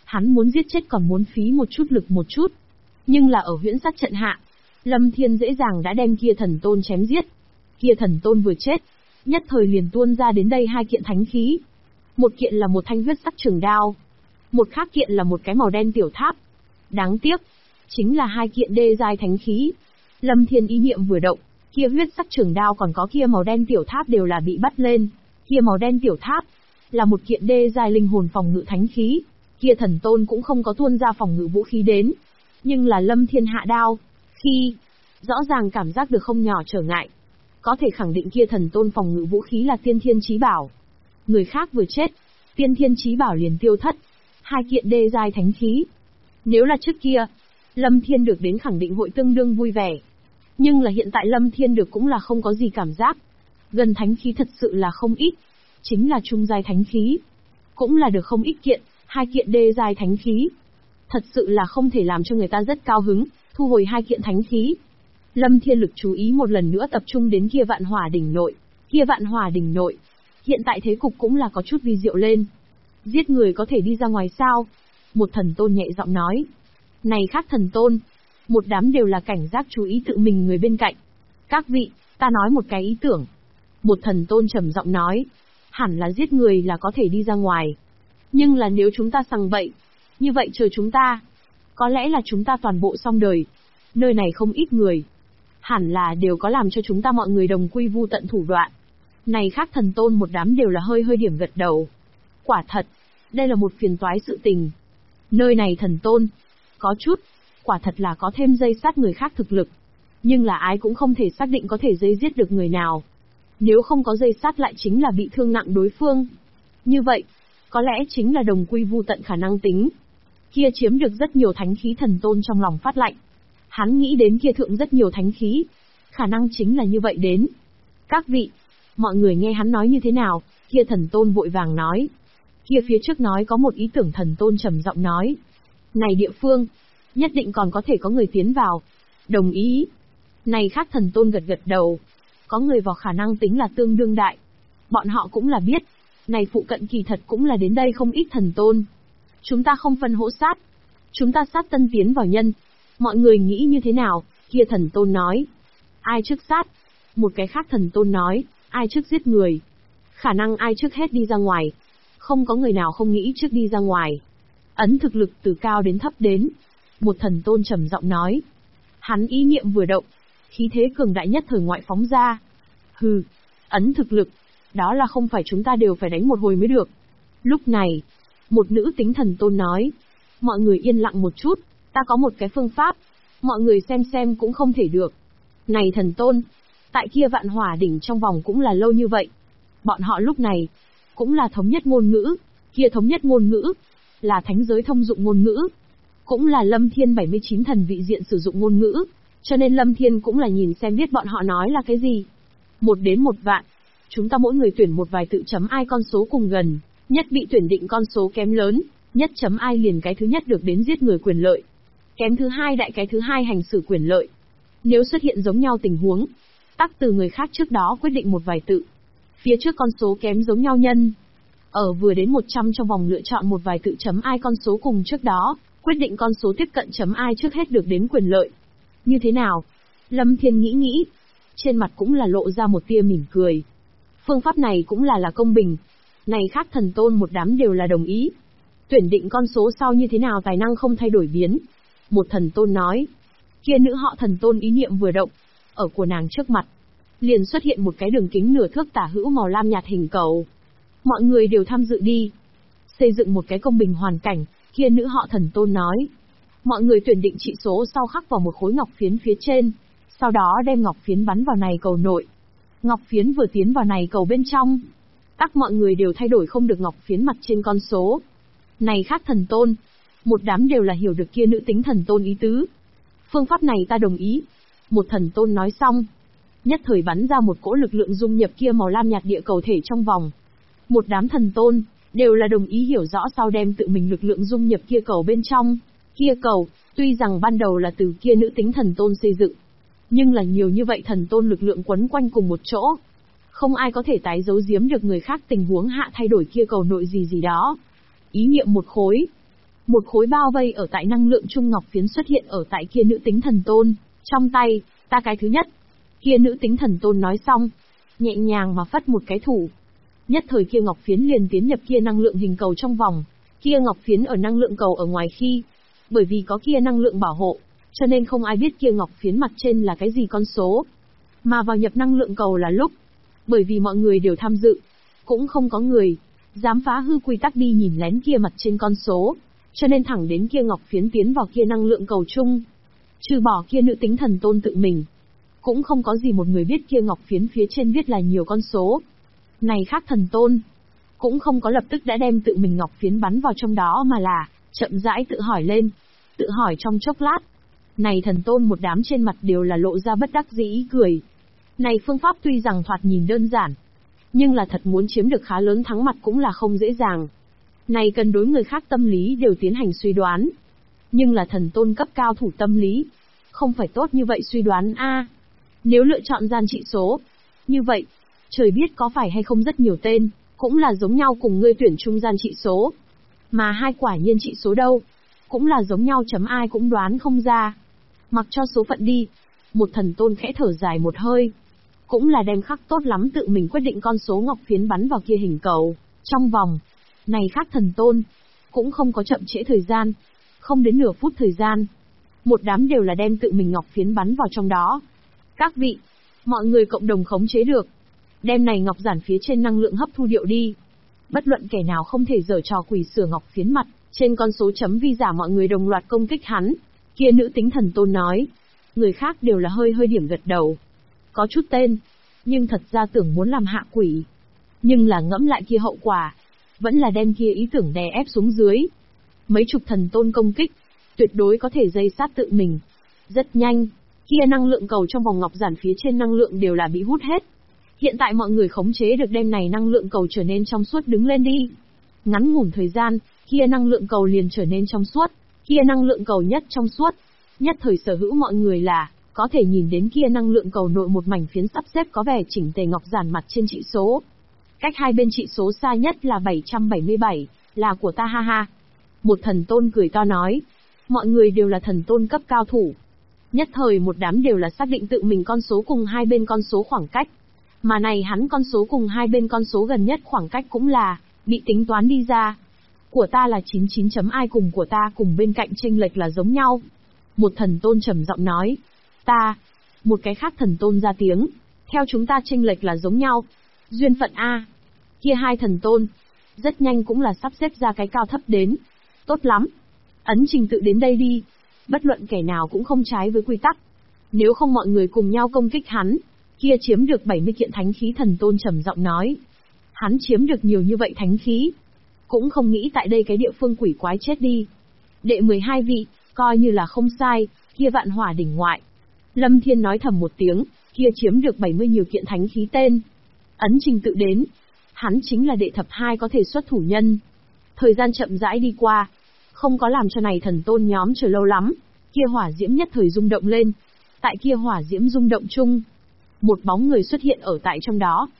Hắn muốn giết chết còn muốn phí một chút lực một chút. Nhưng là ở huyễn sát trận hạ, Lâm Thiên dễ dàng đã đem kia thần tôn chém giết. Kia thần tôn vừa chết, nhất thời liền tuôn ra đến đây hai kiện thánh khí. Một kiện là một thanh huyết sắc trường đao, một khác kiện là một cái màu đen tiểu tháp. Đáng tiếc, chính là hai kiện đê giai thánh khí. Lâm Thiên ý niệm vừa động, kia huyết sắc trường đao còn có kia màu đen tiểu tháp đều là bị bắt lên. Kia màu đen tiểu tháp là một kiện đê giai linh hồn phòng ngự thánh khí. Kia thần tôn cũng không có tuôn ra phòng ngự vũ khí đến, nhưng là Lâm Thiên hạ đao, khi rõ ràng cảm giác được không nhỏ trở ngại. Có thể khẳng định kia thần tôn phòng ngự vũ khí là tiên thiên chí bảo. Người khác vừa chết, tiên thiên chí bảo liền tiêu thất. Hai kiện đê giai thánh khí. Nếu là trước kia, Lâm Thiên được đến khẳng định hội tương đương vui vẻ. Nhưng là hiện tại Lâm Thiên được cũng là không có gì cảm giác. Gần thánh khí thật sự là không ít. Chính là trung giai thánh khí. Cũng là được không ít kiện, hai kiện đê giai thánh khí. Thật sự là không thể làm cho người ta rất cao hứng, thu hồi hai kiện thánh khí. Lâm Thiên lực chú ý một lần nữa tập trung đến kia vạn hỏa đỉnh nội. Kia vạn hỏa đỉnh nội. Hiện tại thế cục cũng là có chút vi diệu lên. Giết người có thể đi ra ngoài sao? Một thần tôn nhẹ giọng nói. Này khác thần tôn. Một đám đều là cảnh giác chú ý tự mình người bên cạnh. Các vị, ta nói một cái ý tưởng. Một thần tôn trầm giọng nói. Hẳn là giết người là có thể đi ra ngoài. Nhưng là nếu chúng ta sằng bậy, như vậy chờ chúng ta, có lẽ là chúng ta toàn bộ xong đời. Nơi này không ít người. Hẳn là đều có làm cho chúng ta mọi người đồng quy vu tận thủ đoạn. Này khác thần tôn một đám đều là hơi điểm gật đầu. Quả thật, đây là một phiền toái sự tình. Nơi này thần tôn, có chút, quả thật là có thêm dây sát người khác thực lực. Nhưng là ai cũng không thể xác định có thể dây giết được người nào. Nếu không có dây sát lại chính là bị thương nặng đối phương. Như vậy, có lẽ chính là đồng quy vu tận khả năng tính. Kia chiếm được rất nhiều thánh khí thần tôn trong lòng phát lạnh. Hắn nghĩ đến kia thượng rất nhiều thánh khí. Khả năng chính là như vậy đến. Các vị, mọi người nghe hắn nói như thế nào? Kia thần tôn vội vàng nói. Kia phía trước nói có một ý tưởng thần tôn trầm giọng nói. Này địa phương, nhất định còn có thể có người tiến vào. Đồng ý. Này khác thần tôn gật gật đầu. Có người vào khả năng tính là tương đương đại. Bọn họ cũng là biết. Này phụ cận kỳ thật cũng là đến đây không ít thần tôn. Chúng ta không phân hỗ sát. Chúng ta sát tân tiến vào nhân. Mọi người nghĩ như thế nào? Kia thần tôn nói. Ai trước sát? Một cái khác thần tôn nói. Ai trước giết người? Khả năng ai trước hết đi ra ngoài. Không có người nào không nghĩ trước đi ra ngoài. Ấn thực lực từ cao đến thấp đến. Một thần tôn trầm giọng nói. Hắn ý niệm vừa động. Khí thế cường đại nhất thời ngoại phóng ra. Hừ, ấn thực lực. Đó là không phải chúng ta đều phải đánh một hồi mới được. Lúc này, một nữ tính thần tôn nói. Mọi người yên lặng một chút, ta có một cái phương pháp. Mọi người xem cũng không thể được. Này thần tôn, tại kia vạn hỏa đỉnh trong vòng cũng là lâu như vậy. Bọn họ lúc này, cũng là thống nhất ngôn ngữ. Kia thống nhất ngôn ngữ, là thánh giới thông dụng ngôn ngữ. Cũng là Lâm Thiên 79 thần vị diện sử dụng ngôn ngữ. Cho nên Lâm Thiên cũng là nhìn xem biết bọn họ nói là cái gì. 1 đến 1 vạn. Chúng ta mỗi người tuyển một vài tự chấm ai con số cùng gần, nhất bị tuyển định con số kém lớn, nhất chấm ai liền cái thứ nhất được đến giết người quyền lợi. Kém thứ hai đại cái thứ hai hành xử quyền lợi. Nếu xuất hiện giống nhau tình huống, tắc từ người khác trước đó quyết định một vài tự. Phía trước con số kém giống nhau nhân. Ở vừa đến 100 trong vòng lựa chọn một vài tự chấm ai con số cùng trước đó, quyết định con số tiếp cận chấm ai trước hết được đến quyền lợi. Như thế nào? Lâm Thiên nghĩ. Trên mặt cũng là lộ ra một tia mỉm cười. Phương pháp này cũng là công bình. Này khác thần tôn một đám đều là đồng ý. Tuyển định con số sau như thế nào tài năng không thay đổi biến. Một thần tôn nói. Kia nữ họ thần tôn ý niệm vừa động. Ở của nàng trước mặt, liền xuất hiện một cái đường kính nửa thước tả hữu màu lam nhạt hình cầu. Mọi người đều tham dự đi. Xây dựng một cái công bình hoàn cảnh, kia nữ họ thần tôn nói. Mọi người tuyển định trị số sau khắc vào một khối ngọc phiến phía trên. Sau đó đem ngọc phiến bắn vào này cầu nội. Ngọc phiến vừa tiến vào này cầu bên trong, tắc mọi người đều thay đổi không được ngọc phiến mặt trên con số. Này khác thần tôn, một đám đều là hiểu được kia nữ tính thần tôn ý tứ. Phương pháp này ta đồng ý. Một thần tôn nói xong, nhất thời bắn ra một cỗ lực lượng dung nhập kia màu lam nhạt địa cầu thể trong vòng. Một đám thần tôn, đều là đồng ý hiểu rõ sau đem tự mình lực lượng dung nhập kia cầu bên trong. Kia cầu, tuy rằng ban đầu là từ kia nữ tính thần tôn xây dựng, nhưng là nhiều như vậy thần tôn lực lượng quấn quanh cùng một chỗ. Không ai có thể tái giấu giếm được người khác tình huống hạ thay đổi kia cầu nội gì đó. Ý niệm một khối. Một khối bao vây ở tại năng lượng trung ngọc phiến xuất hiện ở tại kia nữ tính thần tôn, trong tay, ta cái thứ nhất. Kia nữ tính thần tôn nói xong, nhẹ nhàng mà phất một cái thủ. Nhất thời kia ngọc phiến liền tiến nhập kia năng lượng hình cầu trong vòng, kia ngọc phiến ở năng lượng cầu ở ngoài khi, bởi vì có kia năng lượng bảo hộ, cho nên không ai biết kia ngọc phiến mặt trên là cái gì con số. Mà vào nhập năng lượng cầu là lúc, bởi vì mọi người đều tham dự, cũng không có người dám phá hư quy tắc đi nhìn lén kia mặt trên con số, cho nên thẳng đến kia ngọc phiến tiến vào kia năng lượng cầu chung. Trừ bỏ kia nữ tính thần tôn tự mình, cũng không có gì một người biết kia ngọc phiến phía trên viết là nhiều con số. Này khác thần tôn, cũng không có lập tức đã đem tự mình ngọc phiến bắn vào trong đó mà là, chậm rãi tự hỏi lên. Tự hỏi trong chốc lát. Này thần tôn một đám trên mặt đều là lộ ra bất đắc dĩ ý cười. Này phương pháp tuy rằng thoạt nhìn đơn giản, nhưng là thật muốn chiếm được khá lớn thắng mặt cũng là không dễ dàng. Này cần đối người khác tâm lý đều tiến hành suy đoán. Nhưng là thần tôn cấp cao thủ tâm lý, không phải tốt như vậy suy đoán a. Nếu lựa chọn gian trị số, như vậy, trời biết có phải hay không rất nhiều tên, cũng là giống nhau cùng ngươi tuyển trung gian trị số. Mà hai quả nhiên trị số đâu, cũng là giống nhau chấm ai cũng đoán không ra. Mặc cho số phận đi. Một thần tôn khẽ thở dài một hơi. Cũng là đem khắc tốt lắm tự mình quyết định con số ngọc phiến bắn vào kia hình cầu, trong vòng. Này khác thần tôn, cũng không có chậm trễ thời gian. Không đến nửa phút thời gian. Một đám đều là đem tự mình ngọc phiến bắn vào trong đó. Các vị, mọi người cộng đồng khống chế được. Đem này ngọc giản phía trên năng lượng hấp thu điệu đi. Bất luận kẻ nào không thể giở trò quỷ sửa ngọc phiến mặt, trên con số chấm vi giả mọi người đồng loạt công kích hắn. Kia nữ tính thần tôn nói. Người khác đều là hơi hơi điểm gật đầu. Có chút tên, nhưng thật ra tưởng muốn làm hạ quỷ. Nhưng là ngẫm lại kia hậu quả, vẫn là đem kia ý tưởng đè ép xuống dưới. Mấy chục thần tôn công kích, tuyệt đối có thể dây sát tự mình. Rất nhanh, kia năng lượng cầu trong vòng ngọc giản phía trên năng lượng đều là bị hút hết. Hiện tại mọi người khống chế được đem này năng lượng cầu trở nên trong suốt đứng lên đi. Ngắn ngủn thời gian, kia năng lượng cầu liền trở nên trong suốt, kia năng lượng cầu nhất trong suốt. Nhất thời sở hữu mọi người là, có thể nhìn đến kia năng lượng cầu nội một mảnh phiến sắp xếp có vẻ chỉnh tề ngọc giản mặt trên trị số. Cách hai bên trị số xa nhất là 777, là của ta ha ha. Một thần tôn cười to nói. Mọi người đều là thần tôn cấp cao thủ. Nhất thời một đám đều là xác định tự mình con số cùng hai bên con số khoảng cách. Mà này hắn con số cùng hai bên con số gần nhất khoảng cách cũng là, bị tính toán đi ra. Của ta là 99 chấm ai cùng của ta cùng bên cạnh chênh lệch là giống nhau. Một thần tôn trầm giọng nói. Ta. Một cái khác thần tôn ra tiếng. Theo chúng ta chênh lệch là giống nhau. Duyên phận A. Kia hai thần tôn. Rất nhanh cũng là sắp xếp ra cái cao thấp đến. Tốt lắm. Ấn trình tự đến đây đi. Bất luận kẻ nào cũng không trái với quy tắc. Nếu không mọi người cùng nhau công kích hắn. Kia chiếm được 70 kiện thánh khí thần tôn trầm giọng nói. Hắn chiếm được nhiều như vậy thánh khí. Cũng không nghĩ tại đây cái địa phương quỷ quái chết đi. Đệ 12 vị, coi như là không sai, kia vạn hỏa đỉnh ngoại. Lâm Thiên nói thầm một tiếng, kia chiếm được 70 nhiều kiện thánh khí tên. Ấn trình tự đến. Hắn chính là đệ thập 2 có thể xuất thủ nhân. Thời gian chậm rãi đi qua. Không có làm cho này thần tôn nhóm chờ lâu lắm. Kia hỏa diễm nhất thời rung động lên. Tại kia hỏa diễm rung động chung. Một bóng người xuất hiện ở tại trong đó.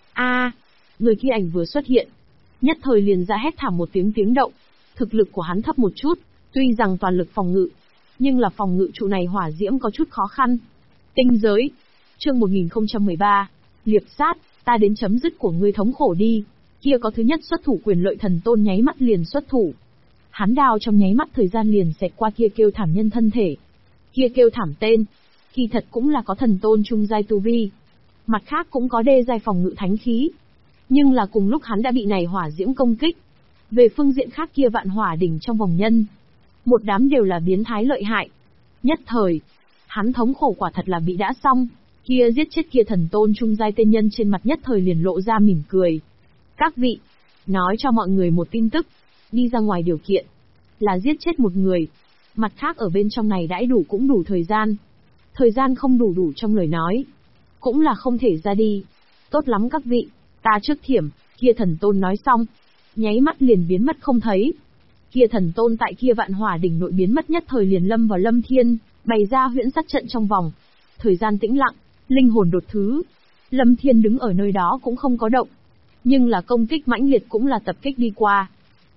Người kia ảnh vừa xuất hiện. Nhất thời liền ra hét thảm một tiếng động. Thực lực của hắn thấp một chút. Tuy rằng toàn lực phòng ngự. Nhưng là phòng ngự trụ này hỏa diễm có chút khó khăn. Tinh giới. Chương 1013. Liệp sát, ta đến chấm dứt của ngươi thống khổ đi. Kia có thứ nhất xuất thủ quyền lợi thần tôn nháy mắt liền xuất thủ. Hắn đao trong nháy mắt thời gian liền xẹt qua kia kêu thảm nhân thân thể. Kia kêu thảm tên. Kỳ thật cũng là có thần tôn trung giai tu vi. Mặt khác cũng có đê giai phòng ngự thánh khí. Nhưng là cùng lúc hắn đã bị này hỏa diễm công kích. Về phương diện khác kia vạn hỏa đỉnh trong vòng nhân. Một đám đều là biến thái lợi hại. Nhất thời, hắn thống khổ quả thật là bị đã xong. Kia giết chết kia thần tôn trung giai tên nhân trên mặt nhất thời liền lộ ra mỉm cười. Các vị, nói cho mọi người một tin tức. Đi ra ngoài điều kiện là giết chết một người. Mặt khác ở bên trong này đãi đủ cũng đủ thời gian. Thời gian không đủ trong lời nói. Cũng là không thể ra đi. Tốt lắm các vị, ta trước thiểm. Kia thần tôn nói xong, nháy mắt liền biến mất không thấy. Kia thần tôn tại kia vạn hỏa đỉnh nội biến mất nhất thời liền lâm vào Lâm Thiên, bày ra huyễn sát trận trong vòng. Thời gian tĩnh lặng, linh hồn đột thứ. Lâm Thiên đứng ở nơi đó cũng không có động. Nhưng là công kích mãnh liệt cũng là tập kích đi qua.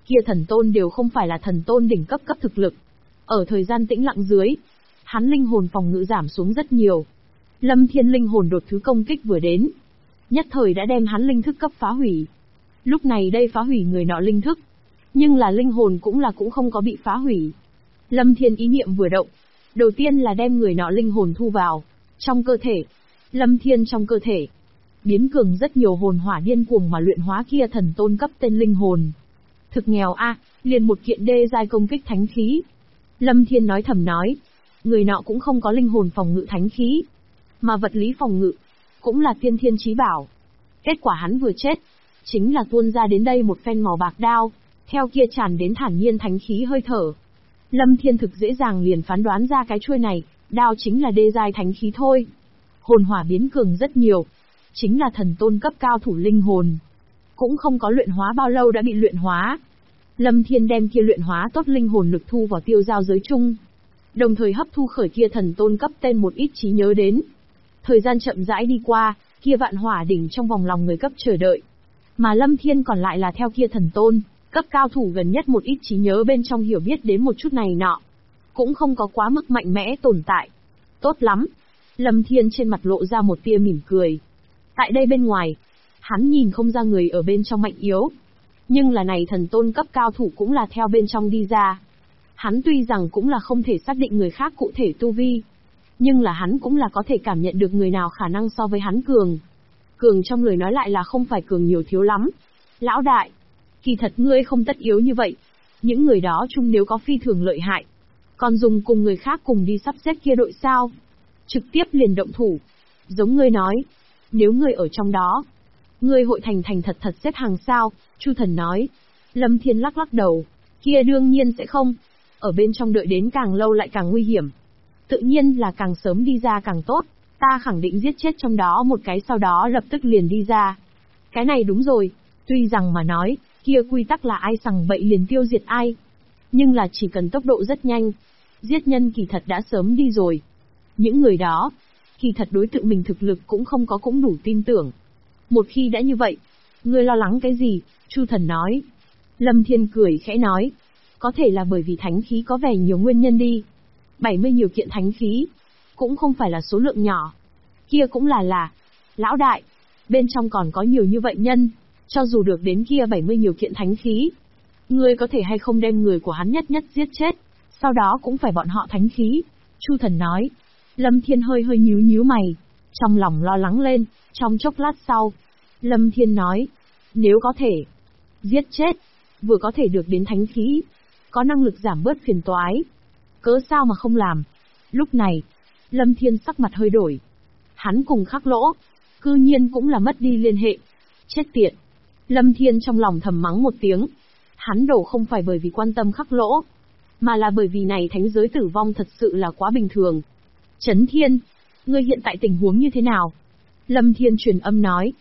kia thần tôn đều không phải là thần tôn đỉnh cấp cấp thực lực. Ở thời gian tĩnh lặng dưới, hắn linh hồn phòng ngự giảm xuống rất nhiều. Lâm Thiên linh hồn đột thứ công kích vừa đến, nhất thời đã đem hắn linh thức cấp phá hủy. Lúc này đây phá hủy người nọ linh thức, nhưng là linh hồn cũng không có bị phá hủy. Lâm Thiên ý niệm vừa động, đầu tiên là đem người nọ linh hồn thu vào trong cơ thể. Lâm Thiên trong cơ thể biến cường rất nhiều hồn hỏa điên cuồng mà luyện hóa kia thần tôn cấp tên linh hồn. Thực nghèo a, liền một kiện đê giai công kích thánh khí. Lâm Thiên nói thầm nói, người nọ cũng không có linh hồn phòng ngự thánh khí, mà vật lý phòng ngự cũng là tiên thiên chí bảo. Kết quả hắn vừa chết, chính là tuôn ra đến đây một phen màu bạc đao, theo kia tràn đến thản nhiên thánh khí hơi thở. Lâm Thiên thực dễ dàng liền phán đoán ra cái chuôi này, đao chính là đê giai thánh khí thôi. Hồn hỏa biến cường rất nhiều, chính là thần tôn cấp cao thủ linh hồn. Cũng không có luyện hóa bao lâu đã bị luyện hóa. Lâm Thiên đem kia luyện hóa tốt linh hồn lực thu vào tiêu giao giới chung, đồng thời hấp thu khởi kia thần tôn cấp tên một ít trí nhớ đến. Thời gian chậm rãi đi qua, kia vạn hỏa đỉnh trong vòng lòng người cấp chờ đợi. Mà Lâm Thiên còn lại là theo kia thần tôn cấp cao thủ gần nhất một ít trí nhớ bên trong hiểu biết đến một chút này nọ. Cũng không có quá mức mạnh mẽ tồn tại. Tốt lắm. Lâm Thiên trên mặt lộ ra một tia mỉm cười. Tại đây bên ngoài, hắn nhìn không ra người ở bên trong mạnh yếu. Nhưng là này thần tôn cấp cao thủ cũng là theo bên trong đi ra. Hắn tuy rằng cũng là không thể xác định người khác cụ thể tu vi, nhưng là hắn cũng là có thể cảm nhận được người nào khả năng so với hắn cường. Cường trong lời nói lại là không phải cường nhiều thiếu lắm. Lão đại, kỳ thật ngươi không tất yếu như vậy. Những người đó chung nếu có phi thường lợi hại, còn dùng cùng người khác cùng đi sắp xếp kia đội sao? Trực tiếp liền động thủ. Giống ngươi nói, nếu ngươi ở trong đó, ngươi hội thành thật thật xếp hàng sao? Chu Thần nói. Lâm Thiên lắc lắc đầu, kia đương nhiên sẽ không. Ở bên trong đợi đến càng lâu lại càng nguy hiểm. Tự nhiên là càng sớm đi ra càng tốt. Ta khẳng định giết chết trong đó một cái sau đó lập tức liền đi ra. Cái này đúng rồi, tuy rằng mà nói, kia quy tắc là ai sằng bậy liền tiêu diệt ai. Nhưng là chỉ cần tốc độ rất nhanh, giết nhân kỳ thật đã sớm đi rồi. Những người đó, kỳ thật đối tượng mình thực lực cũng không có cũng đủ tin tưởng. Một khi đã như vậy, ngươi lo lắng cái gì? Chu Thần nói. Lâm Thiên cười khẽ nói, có thể là bởi vì thánh khí có vẻ nhiều nguyên nhân đi. 70 nhiều kiện thánh khí, cũng không phải là số lượng nhỏ. Kia cũng là, lão đại, bên trong còn có nhiều như vậy nhân, cho dù được đến kia 70 nhiều kiện thánh khí, ngươi có thể hay không đem người của hắn nhất nhất giết chết, sau đó cũng phải bọn họ thánh khí. Chu Thần nói. Lâm Thiên hơi nhíu mày, trong lòng lo lắng lên, trong chốc lát sau. Lâm Thiên nói, nếu có thể giết chết, vừa có thể được đến thánh khí, có năng lực giảm bớt phiền toái, cớ sao mà không làm. Lúc này, Lâm Thiên sắc mặt hơi đổi. Hắn cùng Khắc Lỗ, cư nhiên cũng là mất đi liên hệ. Chết tiệt. Lâm Thiên trong lòng thầm mắng một tiếng. Hắn đổ không phải bởi vì quan tâm Khắc Lỗ, mà là bởi vì này thánh giới tử vong thật sự là quá bình thường. Chấn Thiên, ngươi hiện tại tình huống như thế nào? Lâm Thiên truyền âm nói,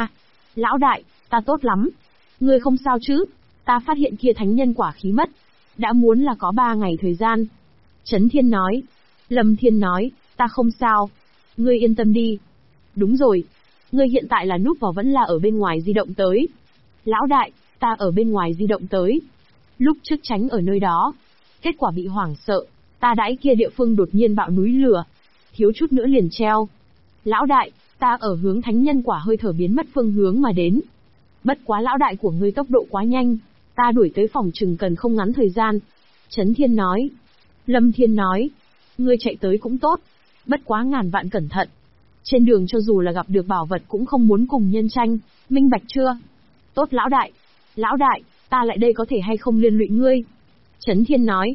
lão đại, ta tốt lắm. Ngươi không sao chứ? Ta phát hiện kia thánh nhân quả khí mất. Đã muốn là có 3 ngày thời gian. Chấn Thiên nói. Lâm Thiên nói, ta không sao. Ngươi yên tâm đi. Đúng rồi. Ngươi hiện tại là núp vào vẫn là ở bên ngoài di động tới? Lão đại, ta ở bên ngoài di động tới. Lúc trước tránh ở nơi đó, kết quả bị hoảng sợ. Ta đãi kia địa phương đột nhiên bạo núi lửa, thiếu chút nữa liền treo. Lão đại, ta ở hướng thánh nhân quả hơi thở biến mất phương hướng mà đến. Bất quá lão đại của ngươi tốc độ quá nhanh, ta đuổi tới phòng chừng cần không ngắn thời gian. Chấn Thiên nói. Lâm Thiên nói, ngươi chạy tới cũng tốt, bất quá ngàn vạn cẩn thận. Trên đường cho dù là gặp được bảo vật cũng không muốn cùng nhân tranh, minh bạch chưa? Tốt lão đại. Lão đại, ta lại đây có thể hay không liên lụy ngươi? Chấn Thiên nói,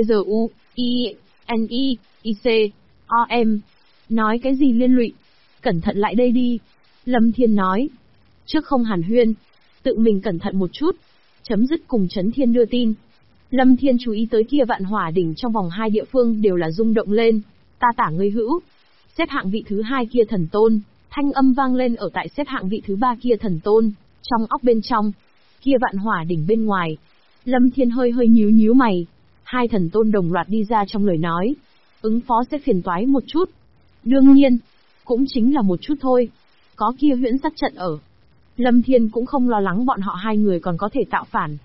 T-Z-U-I-N-I-I-C-O-M. Nói cái gì liên lụy? Cẩn thận lại đây đi. Lâm Thiên nói. Trước không hàn huyên, tự mình cẩn thận một chút. Chấm dứt cùng Chấn Thiên đưa tin. Lâm Thiên chú ý tới kia vạn hỏa đỉnh trong vòng 2 địa phương đều là rung động lên. Ta tả ngươi hữu. Xếp hạng vị thứ 2 kia thần tôn, thanh âm vang lên ở tại xếp hạng vị thứ 3 kia thần tôn, trong óc bên trong. Kia vạn hỏa đỉnh bên ngoài. Lâm Thiên hơi nhíu mày. 2 thần tôn đồng loạt đi ra trong lời nói. Ứng phó sẽ phiền toái một chút. Đương nhiên, cũng chính là một chút thôi. Có kia huyễn sát trận ở. Lâm Thiên cũng không lo lắng bọn họ 2 người còn có thể tạo phản.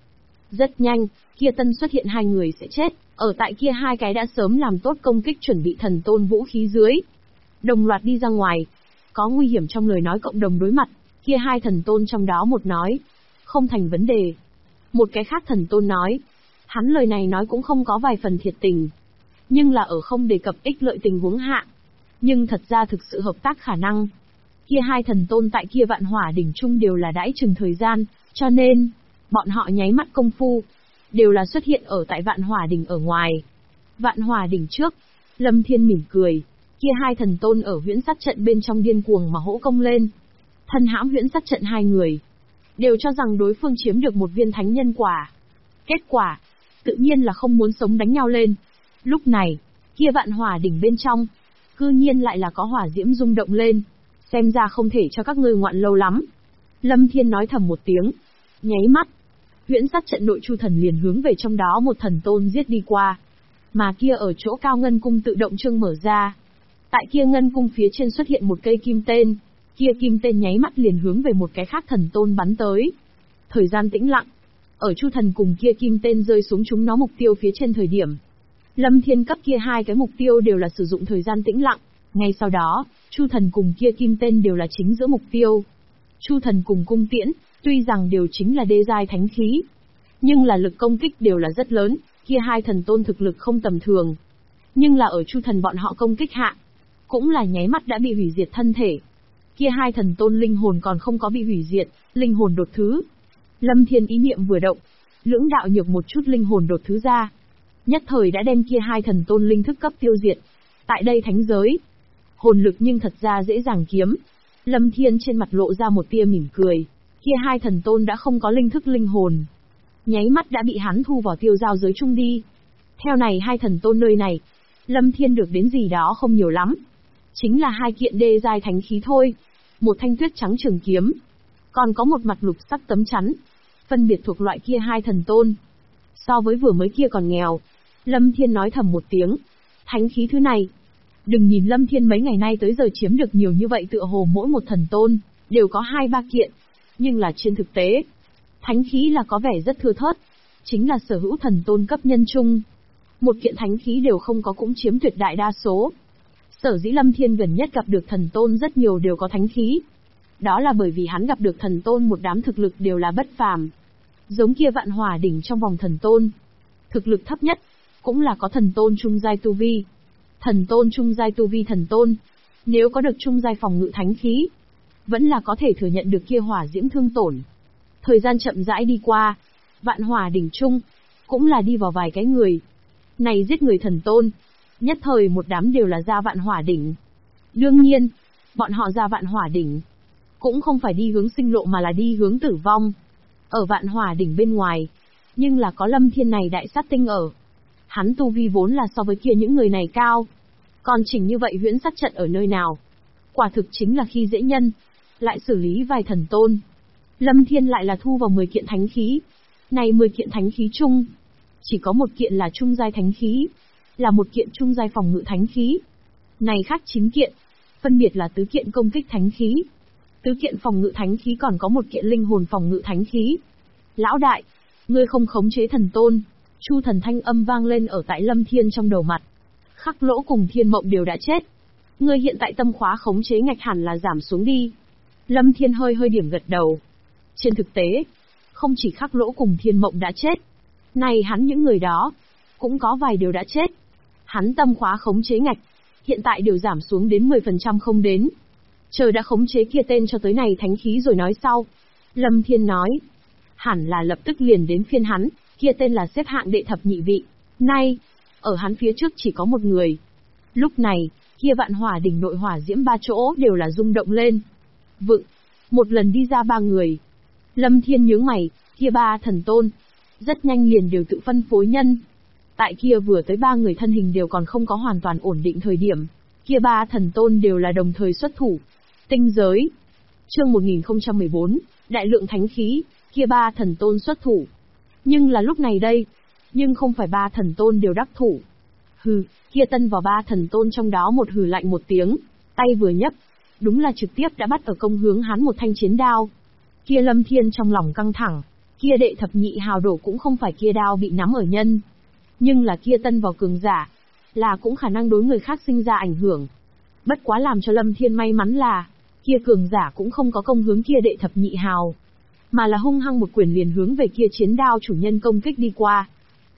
Rất nhanh, kia tân xuất hiện hai người sẽ chết, ở tại kia hai cái đã sớm làm tốt công kích chuẩn bị thần tôn vũ khí dưới. Đồng loạt đi ra ngoài. Có nguy hiểm trong lời nói cộng đồng đối mặt, kia hai thần tôn trong đó một nói. Không thành vấn đề. Một cái khác thần tôn nói. Hắn lời này nói cũng không có vài phần thiệt tình. Nhưng là ở không đề cập ích lợi tình huống hạ. Nhưng thật ra thực sự hợp tác khả năng. Kia hai thần tôn tại kia vạn hỏa đỉnh chung đều là đãi chừng thời gian, cho nên, bọn họ nháy mắt công phu, đều là xuất hiện ở tại vạn hỏa đỉnh ở ngoài. Vạn hỏa đỉnh trước, Lâm Thiên mỉm cười, kia hai thần tôn ở huyễn sát trận bên trong điên cuồng mà hỗ công lên. Thân hãm huyễn sát trận hai người, đều cho rằng đối phương chiếm được một viên thánh nhân quả. Kết quả, tự nhiên là không muốn sống đánh nhau lên. Lúc này, kia vạn hỏa đỉnh bên trong, cư nhiên lại là có hỏa diễm rung động lên. Xem ra không thể cho các ngươi ngoạn lâu lắm. Lâm Thiên nói thầm một tiếng. Nháy mắt, huyễn sát trận nội chu thần liền hướng về trong đó một thần tôn giết đi qua. Mà kia ở chỗ cao ngân cung tự động trương mở ra. Tại kia ngân cung phía trên xuất hiện một cây kim tên. Kia kim tên nháy mắt liền hướng về một cái khác thần tôn bắn tới. Thời gian tĩnh lặng. Ở chu thần cùng kia kim tên rơi xuống chúng nó mục tiêu phía trên thời điểm. Lâm Thiên cấp kia hai cái mục tiêu đều là sử dụng thời gian tĩnh lặng. Ngay sau đó, chu thần cùng kia kim tên đều là chính giữa mục tiêu. Chu thần cùng cung tiễn, tuy rằng đều chính là đê giai thánh khí, nhưng là lực công kích đều là rất lớn, kia hai thần tôn thực lực không tầm thường. Nhưng là ở chu thần bọn họ công kích hạ, cũng là nháy mắt đã bị hủy diệt thân thể. Kia hai thần tôn linh hồn còn không có bị hủy diệt, linh hồn đột thứ. Lâm Thiên ý niệm vừa động, lưỡng đạo nhược một chút linh hồn đột thứ ra. Nhất thời đã đem kia hai thần tôn linh thức cấp tiêu diệt. Tại đây thánh giới, hồn lực nhưng thật ra dễ dàng kiếm. Lâm Thiên trên mặt lộ ra một tia mỉm cười. Kia hai thần tôn đã không có linh thức linh hồn. Nháy mắt đã bị hắn thu vào tiêu giao giới chung đi. Theo này hai thần tôn nơi này, Lâm Thiên được đến gì đó không nhiều lắm. Chính là hai kiện đê giai thánh khí thôi. Một thanh tuyết trắng trường kiếm. Còn có một mặt lục sắc tấm chắn. Phân biệt thuộc loại kia hai thần tôn. So với vừa mới kia còn nghèo. Lâm Thiên nói thầm một tiếng. Thánh khí thứ này. Đừng nhìn Lâm Thiên mấy ngày nay tới giờ chiếm được nhiều như vậy tựa hồ mỗi một thần tôn, đều có 2-3 kiện. Nhưng là trên thực tế, thánh khí là có vẻ rất thưa thớt. Chính là sở hữu thần tôn cấp nhân chung. Một kiện thánh khí đều không có cũng chiếm tuyệt đại đa số. Sở dĩ Lâm Thiên gần nhất gặp được thần tôn rất nhiều đều có thánh khí. Đó là bởi vì hắn gặp được thần tôn một đám thực lực đều là bất phàm. Giống kia vạn hỏa đỉnh trong vòng thần tôn. Thực lực thấp nhất, cũng là có thần tôn trung giai tu vi. Thần tôn trung giai tu vi thần tôn, nếu có được trung giai phòng ngự thánh khí, vẫn là có thể thừa nhận được kia hỏa diễm thương tổn. Thời gian chậm rãi đi qua, vạn hỏa đỉnh trung, cũng là đi vào vài cái người. Này giết người thần tôn, nhất thời một đám đều là ra vạn hỏa đỉnh. Đương nhiên, bọn họ ra vạn hỏa đỉnh, cũng không phải đi hướng sinh lộ mà là đi hướng tử vong. Ở vạn hỏa đỉnh bên ngoài, nhưng là có Lâm Thiên này đại sát tinh ở. Hắn tu vi vốn là so với kia những người này cao. Còn chỉnh như vậy huyễn sát trận ở nơi nào? Quả thực chính là khi dễ nhân. Lại xử lý vài thần tôn. Lâm Thiên lại là thu vào 10 kiện thánh khí. Này 10 kiện thánh khí chung, chỉ có một kiện là trung giai thánh khí. Là một kiện trung giai phòng ngự thánh khí. Này khác 9 kiện, phân biệt là tứ kiện công kích thánh khí. Tứ kiện phòng ngự thánh khí còn có một kiện linh hồn phòng ngự thánh khí. Lão đại, ngươi không khống chế thần tôn. Chu thần thanh âm vang lên ở tại Lâm Thiên trong đầu mặt. Khắc Lỗ cùng Thiên Mộng đều đã chết. Ngươi hiện tại tâm khóa khống chế ngạch hẳn là giảm xuống đi. Lâm Thiên hơi hơi điểm gật đầu. Trên thực tế, không chỉ Khắc Lỗ cùng Thiên Mộng đã chết. Này hắn những người đó, cũng có vài đều đã chết. Hắn tâm khóa khống chế ngạch, hiện tại đều giảm xuống đến 10% không đến. Chờ đã khống chế kia tên cho tới này thánh khí rồi nói sau. Lâm Thiên nói, hẳn là lập tức liền đến phiên hắn, kia tên là xếp hạng đệ thập nhị vị. Nay, ở hắn phía trước chỉ có một người. Lúc này, kia vạn hỏa đỉnh nội hỏa diễm 3 chỗ đều là rung động lên. Vựng, một lần đi ra 3 người. Lâm Thiên nhướng mày, kia 3 thần tôn, rất nhanh liền đều tự phân phối nhân. Tại kia vừa tới 3 người thân hình đều còn không có hoàn toàn ổn định thời điểm, kia 3 thần tôn đều là đồng thời xuất thủ. Tinh giới. Chương 1014, đại lượng thánh khí, kia 3 thần tôn xuất thủ. Nhưng là lúc này đây, nhưng không phải 3 thần tôn đều đắc thủ. Hừ, kia tân vào 3 thần tôn trong đó một hừ lạnh một tiếng, tay vừa nhấc, đúng là trực tiếp đã bắt ở công hướng hắn một thanh chiến đao. Kia Lâm Thiên trong lòng căng thẳng, Kia đệ thập nhị hào đổ cũng không phải kia đao bị nắm ở nhân, nhưng là kia tân vào cường giả, là cũng khả năng đối người khác sinh ra ảnh hưởng. Bất quá làm cho Lâm Thiên may mắn là, kia cường giả cũng không có công hướng kia đệ thập nhị hào, mà là hung hăng một quyền liền hướng về kia chiến đao chủ nhân công kích đi qua.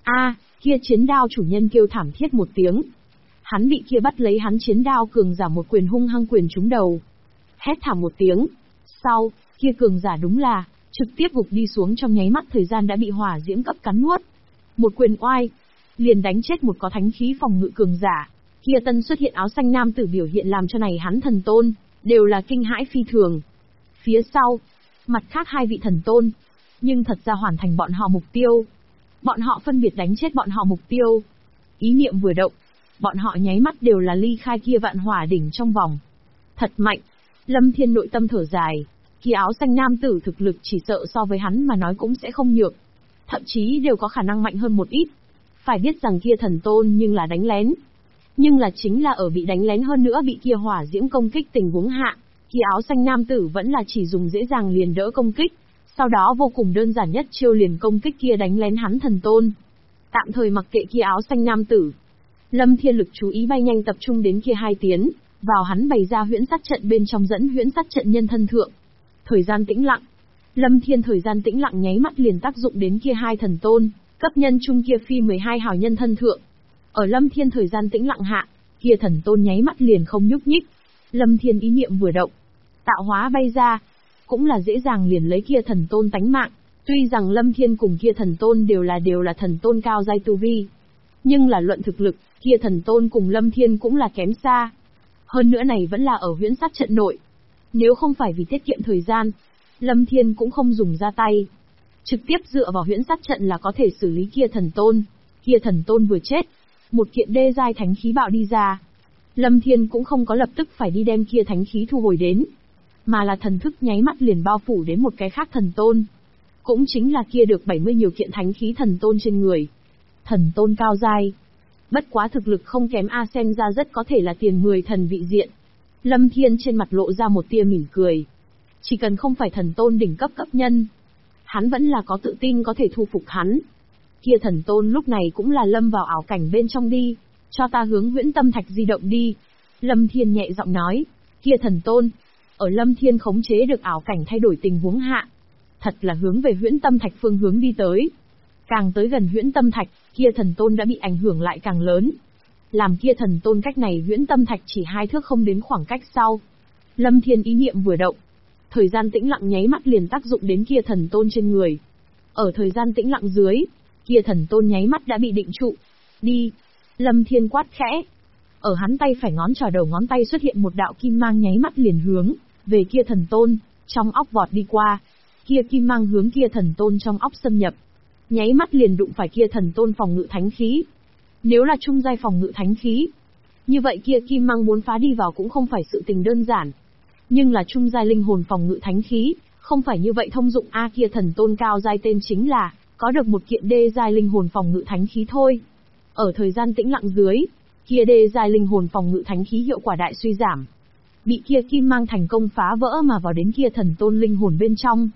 Kia chiến đao chủ nhân kêu thảm thiết một tiếng. Hắn bị kia bắt lấy hắn chiến đao cường giả một quyền hung hăng quyền trúng đầu. Hét thảm một tiếng. Sau, kia cường giả đúng là, trực tiếp gục đi xuống trong nháy mắt thời gian đã bị hỏa diễm cấp cắn nuốt. Một quyền oai, liền đánh chết một có thánh khí phòng ngự cường giả. Kia tân xuất hiện áo xanh nam tử biểu hiện làm cho này hắn thần tôn, đều là kinh hãi phi thường. Phía sau, mặt khác hai vị thần tôn, nhưng thật ra hoàn thành bọn họ mục tiêu. Bọn họ phân biệt đánh chết bọn họ mục tiêu. Ý niệm vừa động, bọn họ nháy mắt đều là ly khai kia vạn hỏa đỉnh trong vòng. Thật mạnh. Lâm Thiên nội tâm thở dài. Kia áo xanh nam tử thực lực chỉ sợ so với hắn mà nói cũng sẽ không nhược. Thậm chí đều có khả năng mạnh hơn một ít. Phải biết rằng kia thần tôn nhưng là đánh lén. Nhưng là chính là ở bị đánh lén hơn nữa bị kia hỏa diễm công kích tình huống hạ. Kia áo xanh nam tử vẫn là chỉ dùng dễ dàng liền đỡ công kích. Sau đó vô cùng đơn giản nhất chiêu liền công kích kia đánh lén hắn thần tôn. Tạm thời mặc kệ kia áo xanh nam tử. Lâm Thiên lực chú ý bay nhanh tập trung đến kia hai tiến, vào hắn bày ra huyễn sát trận bên trong dẫn huyễn sát trận nhân thân thượng. Thời gian tĩnh lặng. Lâm Thiên thời gian tĩnh lặng nháy mắt liền tác dụng đến kia hai thần tôn, cấp nhân trung kia phi 12 hào nhân thân thượng. Ở Lâm Thiên thời gian tĩnh lặng hạ, kia thần tôn nháy mắt liền không nhúc nhích. Lâm Thiên ý niệm vừa động, tạo hóa bay ra, cũng là dễ dàng liền lấy kia thần tôn tánh mạng. Tuy rằng Lâm Thiên cùng kia thần tôn đều là thần tôn cao giai tu vi, nhưng là luận thực lực, kia thần tôn cùng Lâm Thiên cũng là kém xa. Hơn nữa này vẫn là ở huyễn sát trận nội. Nếu không phải vì tiết kiệm thời gian, Lâm Thiên cũng không dùng ra tay. Trực tiếp dựa vào huyễn sát trận là có thể xử lý kia thần tôn. Kia thần tôn vừa chết, một kiện đê giai thánh khí bạo đi ra. Lâm Thiên cũng không có lập tức phải đi đem kia thánh khí thu hồi đến, mà là thần thức nháy mắt liền bao phủ đến một cái khác thần tôn. Cũng chính là kia được 70 nhiều kiện thánh khí thần tôn trên người. Thần tôn cao giai. Bất quá thực lực không kém xem ra rất có thể là tiền 10 thần vị diện. Lâm Thiên trên mặt lộ ra một tia mỉm cười. Chỉ cần không phải thần tôn đỉnh cấp cấp nhân, hắn vẫn là có tự tin có thể thu phục hắn. Kia thần tôn lúc này cũng là lâm vào ảo cảnh bên trong đi, cho ta hướng huyễn tâm thạch di động đi. Lâm Thiên nhẹ giọng nói. Kia thần tôn, ở Lâm Thiên khống chế được ảo cảnh thay đổi tình huống hạ, thật là hướng về huyễn tâm thạch phương hướng đi tới. Càng tới gần huyễn tâm thạch, kia thần tôn đã bị ảnh hưởng lại càng lớn. Làm kia thần tôn cách này huyễn tâm thạch chỉ 2 thước không đến khoảng cách sau. Lâm Thiên ý niệm vừa động, thời gian tĩnh lặng nháy mắt liền tác dụng đến kia thần tôn trên người. Ở thời gian tĩnh lặng dưới, kia thần tôn nháy mắt đã bị định trụ. Đi! Lâm Thiên quát khẽ. Ở hắn tay phải ngón trỏ đầu ngón tay xuất hiện một đạo kim mang nháy mắt liền hướng về kia thần tôn, trong óc vọt đi qua. Kia kim mang hướng kia thần tôn trong óc xâm nhập. Nháy mắt liền đụng phải kia thần tôn phòng ngự thánh khí. Nếu là trung giai phòng ngự thánh khí, như vậy kia kim mang muốn phá đi vào cũng không phải sự tình đơn giản. Nhưng là trung giai linh hồn phòng ngự thánh khí, không phải như vậy thông dụng kia thần tôn cao giai tên chính là, có được một kiện đê giai linh hồn phòng ngự thánh khí thôi. Ở thời gian tĩnh lặng dưới, kia đê giai linh hồn phòng ngự thánh khí hiệu quả đại suy giảm. Bị kia kim mang thành công phá vỡ mà vào đến kia thần tôn linh hồn bên trong.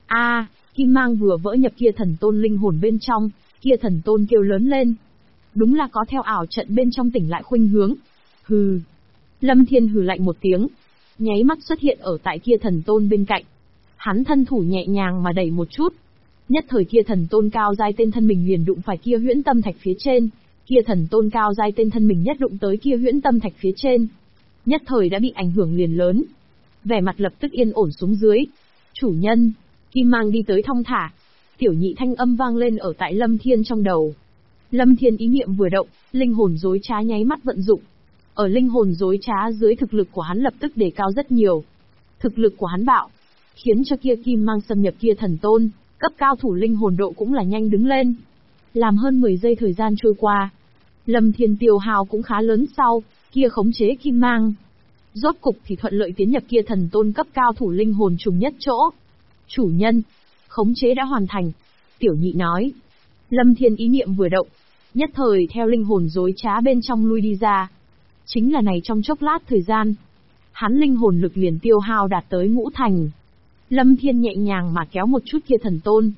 Kim mang vừa vỡ nhập kia thần tôn linh hồn bên trong, kia thần tôn kêu lớn lên. Đúng là có theo ảo trận bên trong tỉnh lại khuynh hướng. Hừ. Lâm Thiên hừ lạnh một tiếng, nháy mắt xuất hiện ở tại kia thần tôn bên cạnh. Hắn thân thủ nhẹ nhàng mà đẩy một chút. Nhất thời kia thần tôn cao giai tên thân mình liền đụng phải kia huyễn tâm thạch phía trên. Kia thần tôn cao giai tên thân mình nhất đụng tới kia huyễn tâm thạch phía trên. Nhất thời đã bị ảnh hưởng liền lớn. Vẻ mặt lập tức yên ổn xuống dưới. Chủ nhân, kim mang đi tới thong thả. Tiểu nhị thanh âm vang lên ở tại Lâm Thiên trong đầu. Lâm Thiên ý niệm vừa động, linh hồn dối trá nháy mắt vận dụng. Ở linh hồn dối trá dưới thực lực của hắn lập tức đề cao rất nhiều. Thực lực của hắn bạo, khiến cho kia kim mang xâm nhập kia thần tôn, cấp cao thủ linh hồn độ cũng là nhanh đứng lên. Làm hơn 10 giây thời gian trôi qua, Lâm Thiên tiêu hao cũng khá lớn sau, kia khống chế kim mang. Rốt cục thì thuận lợi tiến nhập kia thần tôn cấp cao thủ linh hồn trùng nhất chỗ. Chủ nhân, khống chế đã hoàn thành. Tiểu nhị nói. Lâm Thiên ý niệm vừa động, nhất thời theo linh hồn dối trá bên trong lui đi ra. Chính là này trong chốc lát thời gian, hắn linh hồn lực liền tiêu hao đạt tới ngũ thành. Lâm Thiên nhẹ nhàng mà kéo một chút kia thần tôn.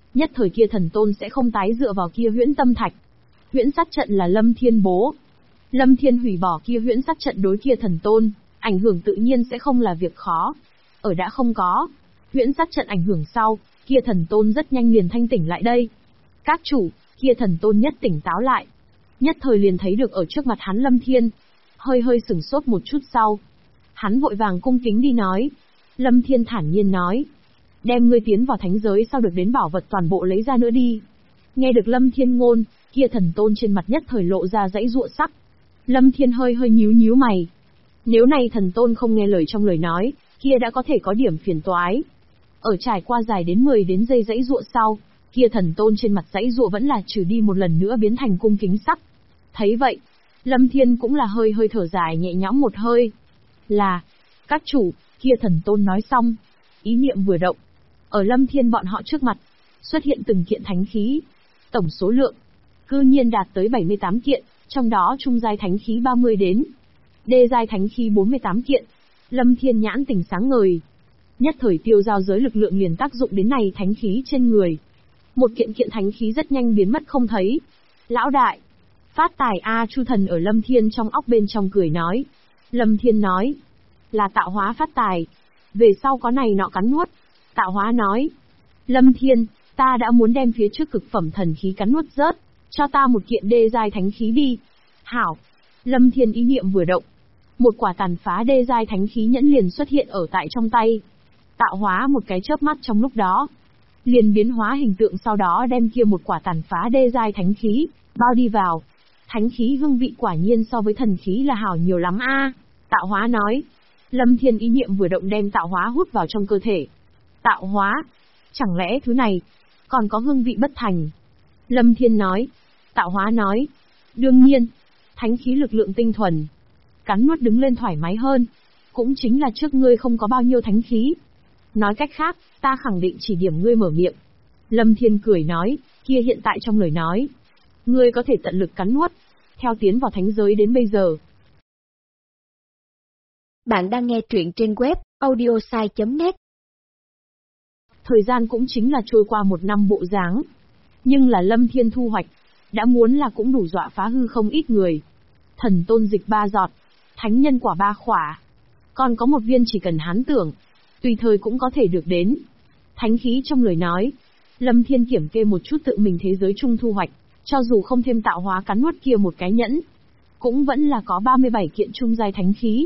Nhất thời kia thần tôn sẽ không tái dựa vào kia huyễn tâm thạch. Huyễn sát trận là Lâm Thiên bố. Lâm Thiên hủy bỏ kia huyễn sát trận đối kia thần tôn, ảnh hưởng tự nhiên sẽ không là việc khó. Ở đã không có huyễn sát trận ảnh hưởng sau, kia thần tôn rất nhanh liền thanh tỉnh lại đây. Các chủ, kia thần tôn nhất tỉnh táo lại. Nhất thời liền thấy được ở trước mặt hắn Lâm Thiên. Hơi hơi sửng sốt một chút sau. Hắn vội vàng cung kính đi nói. Lâm Thiên thản nhiên nói. Đem ngươi tiến vào thánh giới sau được đến bảo vật toàn bộ lấy ra nữa đi. Nghe được Lâm Thiên ngôn, kia thần tôn trên mặt nhất thời lộ ra dãy dụa sắc. Lâm Thiên hơi hơi nhíu mày. Nếu này thần tôn không nghe lời trong lời nói, kia đã có thể có điểm phiền toái. Ở trải qua dài đến 10 đến giây dãy dụa sau, kia thần tôn trên mặt dãy dụa vẫn là trừ đi một lần nữa biến thành cung kính sắc. Thấy vậy, Lâm Thiên cũng là hơi hơi thở dài nhẹ nhõm một hơi. Là, các chủ, kia thần tôn nói xong, ý niệm vừa động. Ở Lâm Thiên bọn họ trước mặt, xuất hiện từng kiện thánh khí. Tổng số lượng, cư nhiên đạt tới 78 kiện, trong đó trung giai thánh khí 30 đến. Đê giai thánh khí 48 kiện. Lâm Thiên nhãn tỉnh sáng ngời. Nhất thời tiêu giao giới lực lượng liền tác dụng đến này thánh khí trên người. Một kiện kiện thánh khí rất nhanh biến mất không thấy. Lão đại, phát tài a. Chu thần ở Lâm Thiên trong óc bên trong cười nói. Lâm Thiên nói, là tạo hóa phát tài. Về sau có này nọ cắn nuốt. Tạo hóa nói, Lâm Thiên, ta đã muốn đem phía trước cực phẩm thần khí cắn nuốt rớt, cho ta một kiện đê giai thánh khí đi. Hảo. Lâm Thiên ý niệm vừa động, một quả tàn phá đê giai thánh khí nhẫn liền xuất hiện ở tại trong tay. Tạo hóa một cái chớp mắt trong lúc đó, liền biến hóa hình tượng, sau đó đem kia một quả tàn phá đê giai thánh khí bao đi vào. Thánh khí hương vị quả nhiên so với thần khí là hảo nhiều lắm a. Tạo hóa nói. Lâm Thiên ý niệm vừa động đem tạo hóa hút vào trong cơ thể. Tạo hóa? Chẳng lẽ thứ này còn có hương vị bất thành? Lâm Thiên nói. Tạo hóa nói. Đương nhiên, thánh khí lực lượng tinh thuần. Cắn nuốt đứng lên thoải mái hơn. Cũng chính là trước ngươi không có bao nhiêu thánh khí. Nói cách khác, ta khẳng định chỉ điểm ngươi mở miệng. Lâm Thiên cười nói, kia hiện tại trong lời nói. Ngươi có thể tận lực cắn nuốt. Theo tiến vào thánh giới đến bây giờ. Bạn đang nghe truyện trên web audiosai.net. Thời gian cũng chính là trôi qua 1 năm bộ dáng. Nhưng là Lâm Thiên thu hoạch, đã muốn là cũng đủ dọa phá hư không ít người. Thần tôn dịch 3 giọt, thánh nhân quả 3 khỏa. Còn có một viên chỉ cần hắn tưởng, tùy thời cũng có thể được đến. Thánh khí trong lời nói, Lâm Thiên kiểm kê một chút tự mình thế giới chung thu hoạch, cho dù không thêm tạo hóa cắn nuốt kia một cái nhẫn, cũng vẫn là có 37 kiện trung giai thánh khí,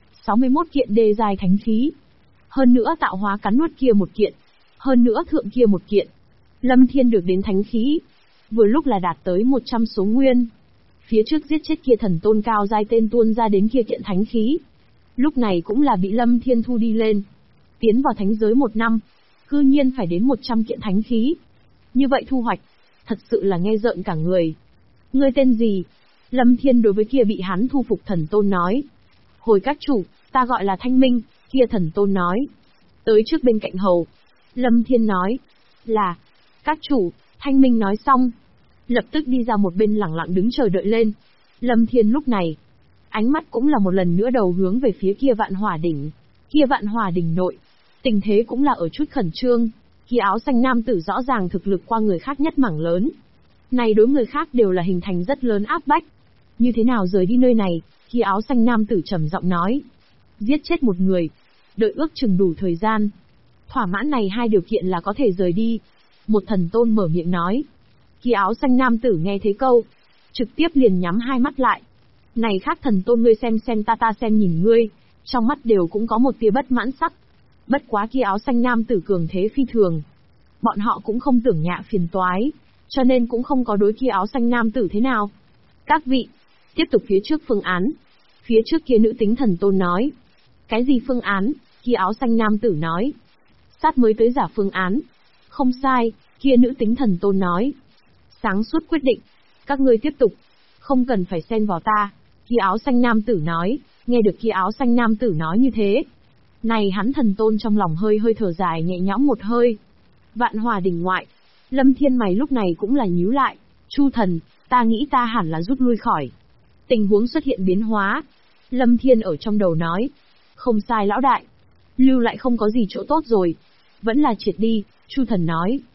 61 kiện đê giai thánh khí. Hơn nữa tạo hóa cắn nuốt kia một kiện, hơn nữa thượng kia một kiện. Lâm Thiên được đến thánh khí, vừa lúc là đạt tới 100 số nguyên. Phía trước giết chết kia thần tôn cao giai tên tuôn ra đến kia kiện thánh khí. Lúc này cũng là bị Lâm Thiên thu đi lên. Tiến vào thánh giới 1 năm, cư nhiên phải đến 100 kiện thánh khí. Như vậy thu hoạch, thật sự là nghe rợn cả người. Ngươi tên gì? Lâm Thiên đối với kia bị hắn thu phục thần tôn nói. Hồi các chủ, ta gọi là Thanh Minh, kia thần tôn nói. Tới trước bên cạnh hầu. Lâm Thiên nói. Là, các chủ, Thanh Minh nói xong. Lập tức đi ra một bên lẳng lặng đứng chờ đợi lên. Lâm Thiên lúc này, ánh mắt cũng là một lần nữa đầu hướng về phía kia vạn hỏa đỉnh. Kia vạn hỏa đỉnh nội, tình thế cũng là ở chút khẩn trương. Kia áo xanh nam tử rõ ràng thực lực qua người khác nhất mảng lớn. Này đối người khác đều là hình thành rất lớn áp bách. Như thế nào rời đi nơi này? Kia áo xanh nam tử trầm giọng nói. Giết chết một người, đợi ước chừng đủ thời gian. Thỏa mãn này 2 điều kiện là có thể rời đi. Một thần tôn mở miệng nói. Kia áo xanh nam tử nghe thấy câu, trực tiếp liền nhắm 2 mắt lại. Này khác thần tôn ngươi xem ta xem nhìn ngươi, trong mắt đều cũng có một tia bất mãn sắc. Bất quá kia áo xanh nam tử cường thế phi thường. Bọn họ cũng không tưởng nhạ phiền toái, cho nên cũng không có đối kia áo xanh nam tử thế nào. Các vị, tiếp tục phía trước phương án. Phía trước kia nữ tính thần tôn nói. Cái gì phương án? Kia áo xanh nam tử nói. Sát mới tới giả phương án. Không sai, kia nữ tính thần tôn nói. Sáng suốt quyết định, các ngươi tiếp tục, không cần phải xen vào ta. Kia áo xanh nam tử nói. Nghe được kia áo xanh nam tử nói như thế, này hắn thần tôn trong lòng hơi hơi thở dài nhẹ nhõm một hơi. Vạn Hòa đỉnh ngoại, Lâm Thiên mày lúc này cũng là nhíu lại. Chu thần, ta nghĩ ta hẳn là rút lui khỏi. Tình huống xuất hiện biến hóa. Lâm Thiên ở trong đầu nói. Không sai lão đại. Lưu lại không có gì chỗ tốt rồi. Vẫn là triệt đi, Chu thần nói.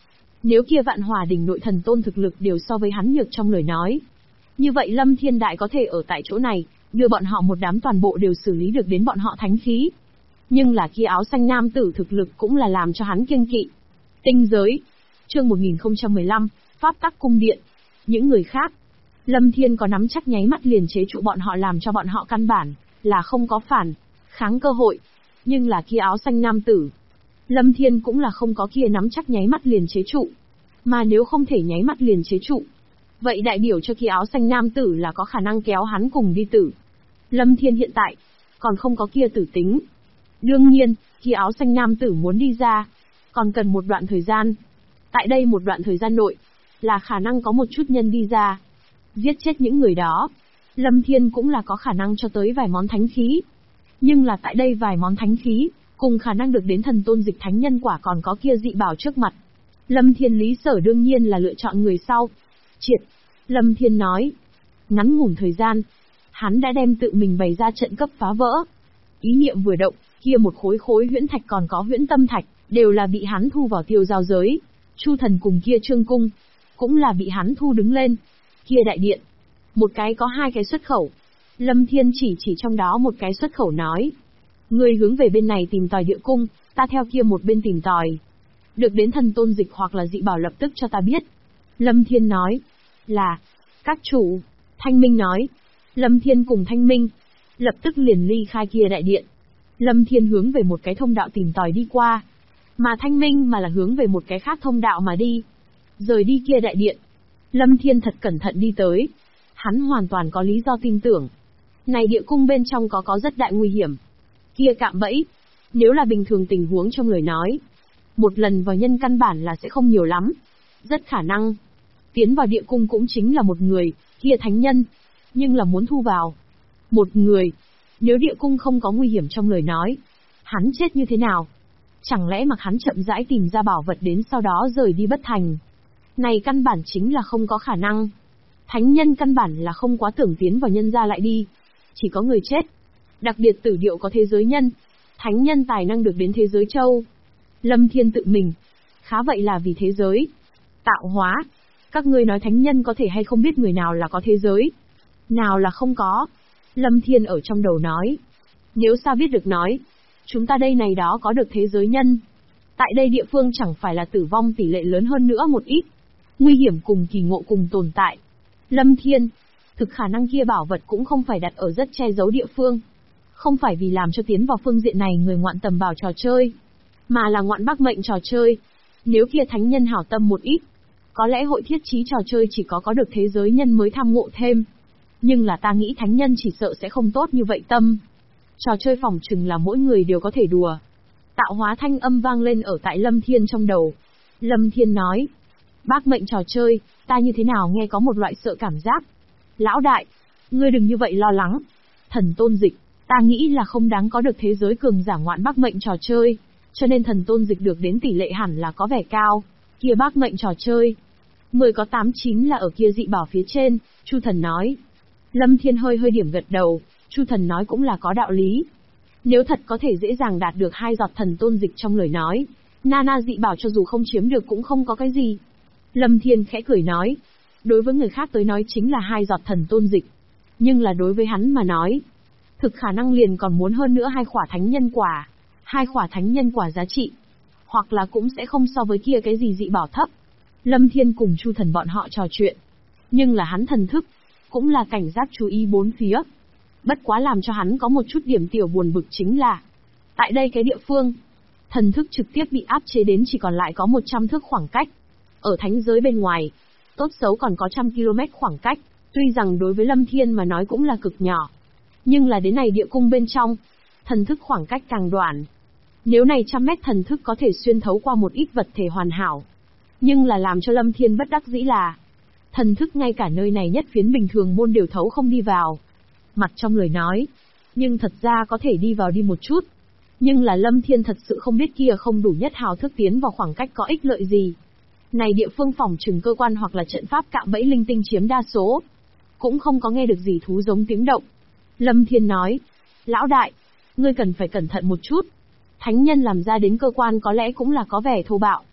Nếu kia Vạn Hỏa đỉnh nội thần tôn thực lực đều so với hắn nhược trong lời nói, như vậy Lâm Thiên Đại có thể ở tại chỗ này, đưa bọn họ một đám toàn bộ đều xử lý được đến bọn họ thánh khí. Nhưng là kia áo xanh nam tử thực lực cũng là làm cho hắn kiêng kỵ. Tinh giới. Chương 1015, Pháp tắc cung điện. Những người khác, Lâm Thiên có nắm chắc nháy mắt liền chế trụ bọn họ, làm cho bọn họ căn bản là không có phản kháng cơ hội. Nhưng là kia áo xanh nam tử, Lâm Thiên cũng là không có kia nắm chắc nháy mắt liền chế trụ. Mà nếu không thể nháy mắt liền chế trụ, vậy đại biểu cho kia áo xanh nam tử là có khả năng kéo hắn cùng đi tử. Lâm Thiên hiện tại còn không có kia tử tính. Đương nhiên, kia áo xanh nam tử muốn đi ra, còn cần một đoạn thời gian. Tại đây một đoạn thời gian nội, là khả năng có một chút nhân đi ra, giết chết những người đó. Lâm Thiên cũng là có khả năng cho tới vài món thánh khí. Nhưng là tại đây vài món thánh khí, cùng khả năng được đến thần tôn dịch thánh nhân quả còn có kia dị bảo trước mặt. Lâm Thiên lý sở đương nhiên là lựa chọn người sau. Triệt. Lâm Thiên nói. Ngắn ngủn thời gian, hắn đã đem tự mình bày ra trận cấp phá vỡ. Ý niệm vừa động, kia một khối khối huyễn thạch còn có huyễn tâm thạch, đều là bị hắn thu vào tiêu giao giới. Chu thần cùng kia Trương cung, cũng là bị hắn thu đứng lên. Kia đại điện, một cái có hai cái xuất khẩu. Lâm Thiên chỉ trong đó một cái xuất khẩu nói. Ngươi hướng về bên này tìm tòi địa cung, ta theo kia một bên tìm tòi. Được đến thần tôn dịch hoặc là dị bảo lập tức cho ta biết. Lâm Thiên nói. Là, các chủ. Thanh Minh nói. Lâm Thiên cùng Thanh Minh lập tức liền ly khai kia đại điện. Lâm Thiên hướng về một cái thông đạo tìm tòi đi qua, mà Thanh Minh mà là hướng về một cái khác thông đạo mà đi. Rời đi kia đại điện, Lâm Thiên thật cẩn thận đi tới. Hắn hoàn toàn có lý do tin tưởng, này địa cung bên trong có rất đại nguy hiểm. Kia cạm bẫy, nếu là bình thường tình huống trong lời nói, một lần vào nhân căn bản là sẽ không nhiều lắm. Rất khả năng tiến vào địa cung cũng chính là một người, kia thánh nhân. Nhưng là muốn thu vào một người, nếu địa cung không có nguy hiểm trong lời nói, hắn chết như thế nào? Chẳng lẽ mặc hắn chậm rãi tìm ra bảo vật đến sau đó rời đi bất thành? Này căn bản chính là không có khả năng. Thánh nhân căn bản là không quá tưởng tiến vào nhân gia lại đi. Chỉ có người chết. Đặc biệt Tử Điệu có thế giới nhân. Thánh nhân tài năng được đến thế giới châu. Lâm Thiên tự mình. Khá vậy là vì thế giới tạo hóa. Các ngươi nói thánh nhân có thể hay không biết người nào là có thế giới, nào là không có. Lâm Thiên ở trong đầu nói. Nếu sao biết được nói, chúng ta đây này đó có được thế giới nhân. Tại đây địa phương chẳng phải là tử vong tỷ lệ lớn hơn nữa một ít. Nguy hiểm cùng kỳ ngộ cùng tồn tại. Lâm Thiên, thực khả năng kia bảo vật cũng không phải đặt ở rất che giấu địa phương. Không phải vì làm cho tiến vào phương diện này người ngoạn tầm bảo trò chơi, mà là ngoạn bác mệnh trò chơi. Nếu kia thánh nhân hảo tâm một ít, có lẽ hội thiết trí trò chơi chỉ có được thế giới nhân mới tham ngộ thêm. Nhưng là ta nghĩ thánh nhân chỉ sợ sẽ không tốt như vậy tâm. Trò chơi phỏng chừng là mỗi người đều có thể đùa. Tạo hóa thanh âm vang lên ở tại Lâm Thiên trong đầu. Lâm Thiên nói. Bác mệnh trò chơi, ta như thế nào nghe có một loại sợ cảm giác. Lão đại, ngươi đừng như vậy lo lắng. Thần tôn dịch, ta nghĩ là không đáng có được thế giới cường giả ngoạn bác mệnh trò chơi. Cho nên thần tôn dịch được đến tỷ lệ hẳn là có vẻ cao. Kia bác mệnh trò chơi 10 có 8-9 là ở kia dị bảo phía trên, Chu thần nói. Lâm Thiên hơi điểm gật đầu, Chu thần nói cũng là có đạo lý. Nếu thật có thể dễ dàng đạt được 2 giọt thần tôn dịch trong lời nói, Nana dị bảo cho dù không chiếm được cũng không có cái gì. Lâm Thiên khẽ cười nói. Đối với người khác tới nói chính là 2 giọt thần tôn dịch. Nhưng là đối với hắn mà nói, thực khả năng liền còn muốn hơn nữa 2 khỏa thánh nhân quả. 2 khỏa thánh nhân quả giá trị, hoặc là cũng sẽ không so với kia cái gì dị bảo thấp. Lâm Thiên cùng Chu thần bọn họ trò chuyện. Nhưng là hắn thần thức, cũng là cảnh giác chú ý bốn phía. Bất quá làm cho hắn có một chút điểm tiểu buồn bực chính là, tại đây cái địa phương, thần thức trực tiếp bị áp chế đến chỉ còn lại có 100 thước khoảng cách. Ở thánh giới bên ngoài, tốt xấu còn có 100 km khoảng cách, tuy rằng đối với Lâm Thiên mà nói cũng là cực nhỏ. Nhưng là đến này địa cung bên trong, thần thức khoảng cách càng đoạn. Nếu này 100 mét thần thức có thể xuyên thấu qua một ít vật thể hoàn hảo. Nhưng là làm cho Lâm Thiên bất đắc dĩ là, thần thức ngay cả nơi này nhất phiến bình thường môn đều thấu không đi vào. Mặt trong lời nói, nhưng thật ra có thể đi vào đi một chút. Nhưng là Lâm Thiên thật sự không biết kia không đủ nhất hào thức tiến vào khoảng cách có ích lợi gì. Này địa phương phòng trừng cơ quan hoặc là trận pháp cạm bẫy linh tinh chiếm đa số. Cũng không có nghe được gì thú giống tiếng động. Lâm Thiên nói, lão đại, ngươi cần phải cẩn thận một chút. Thánh nhân làm ra đến cơ quan có lẽ cũng là có vẻ thô bạo.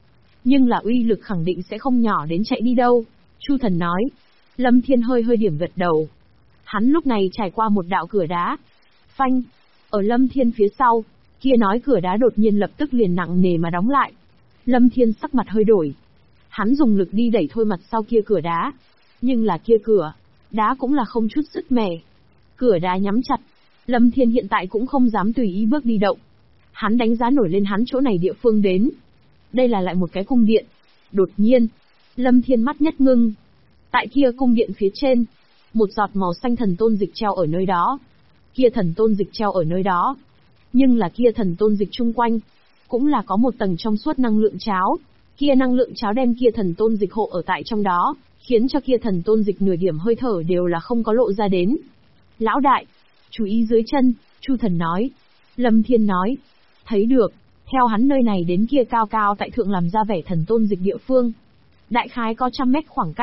nhưng là uy lực khẳng định sẽ không nhỏ đến chạy đi đâu. Chu Thần nói. Lâm Thiên hơi hơi điểm gật đầu. Hắn lúc này trải qua một đạo cửa đá. Phanh. Ở Lâm Thiên phía sau, kia nói cửa đá đột nhiên lập tức liền nặng nề mà đóng lại. Lâm Thiên sắc mặt hơi đổi. Hắn dùng lực đi đẩy thôi mặt sau kia cửa đá. Nhưng là kia cửa đá cũng là không chút sức mẻ. Cửa đá nhắm chặt. Lâm Thiên hiện tại cũng không dám tùy ý bước đi động. Hắn đánh giá nổi lên hắn chỗ này địa phương đến. Đây là lại một cái cung điện. Đột nhiên, Lâm Thiên mắt nhất ngưng. Tại kia cung điện phía trên, một giọt màu xanh thần tôn dịch treo ở nơi đó. Kia thần tôn dịch treo ở nơi đó. Nhưng là kia thần tôn dịch chung quanh, cũng là có một tầng trong suốt năng lượng cháo. Kia năng lượng cháo đem kia thần tôn dịch hộ ở tại trong đó, khiến cho kia thần tôn dịch nửa điểm hơi thở đều là không có lộ ra đến. Lão đại, chú ý dưới chân, Chu Thần nói. Lâm Thiên nói. Thấy được, theo hắn nơi này đến kia cao cao tại thượng làm ra vẻ thần tôn dịch địa phương. Đại khái có 100 mét khoảng cách.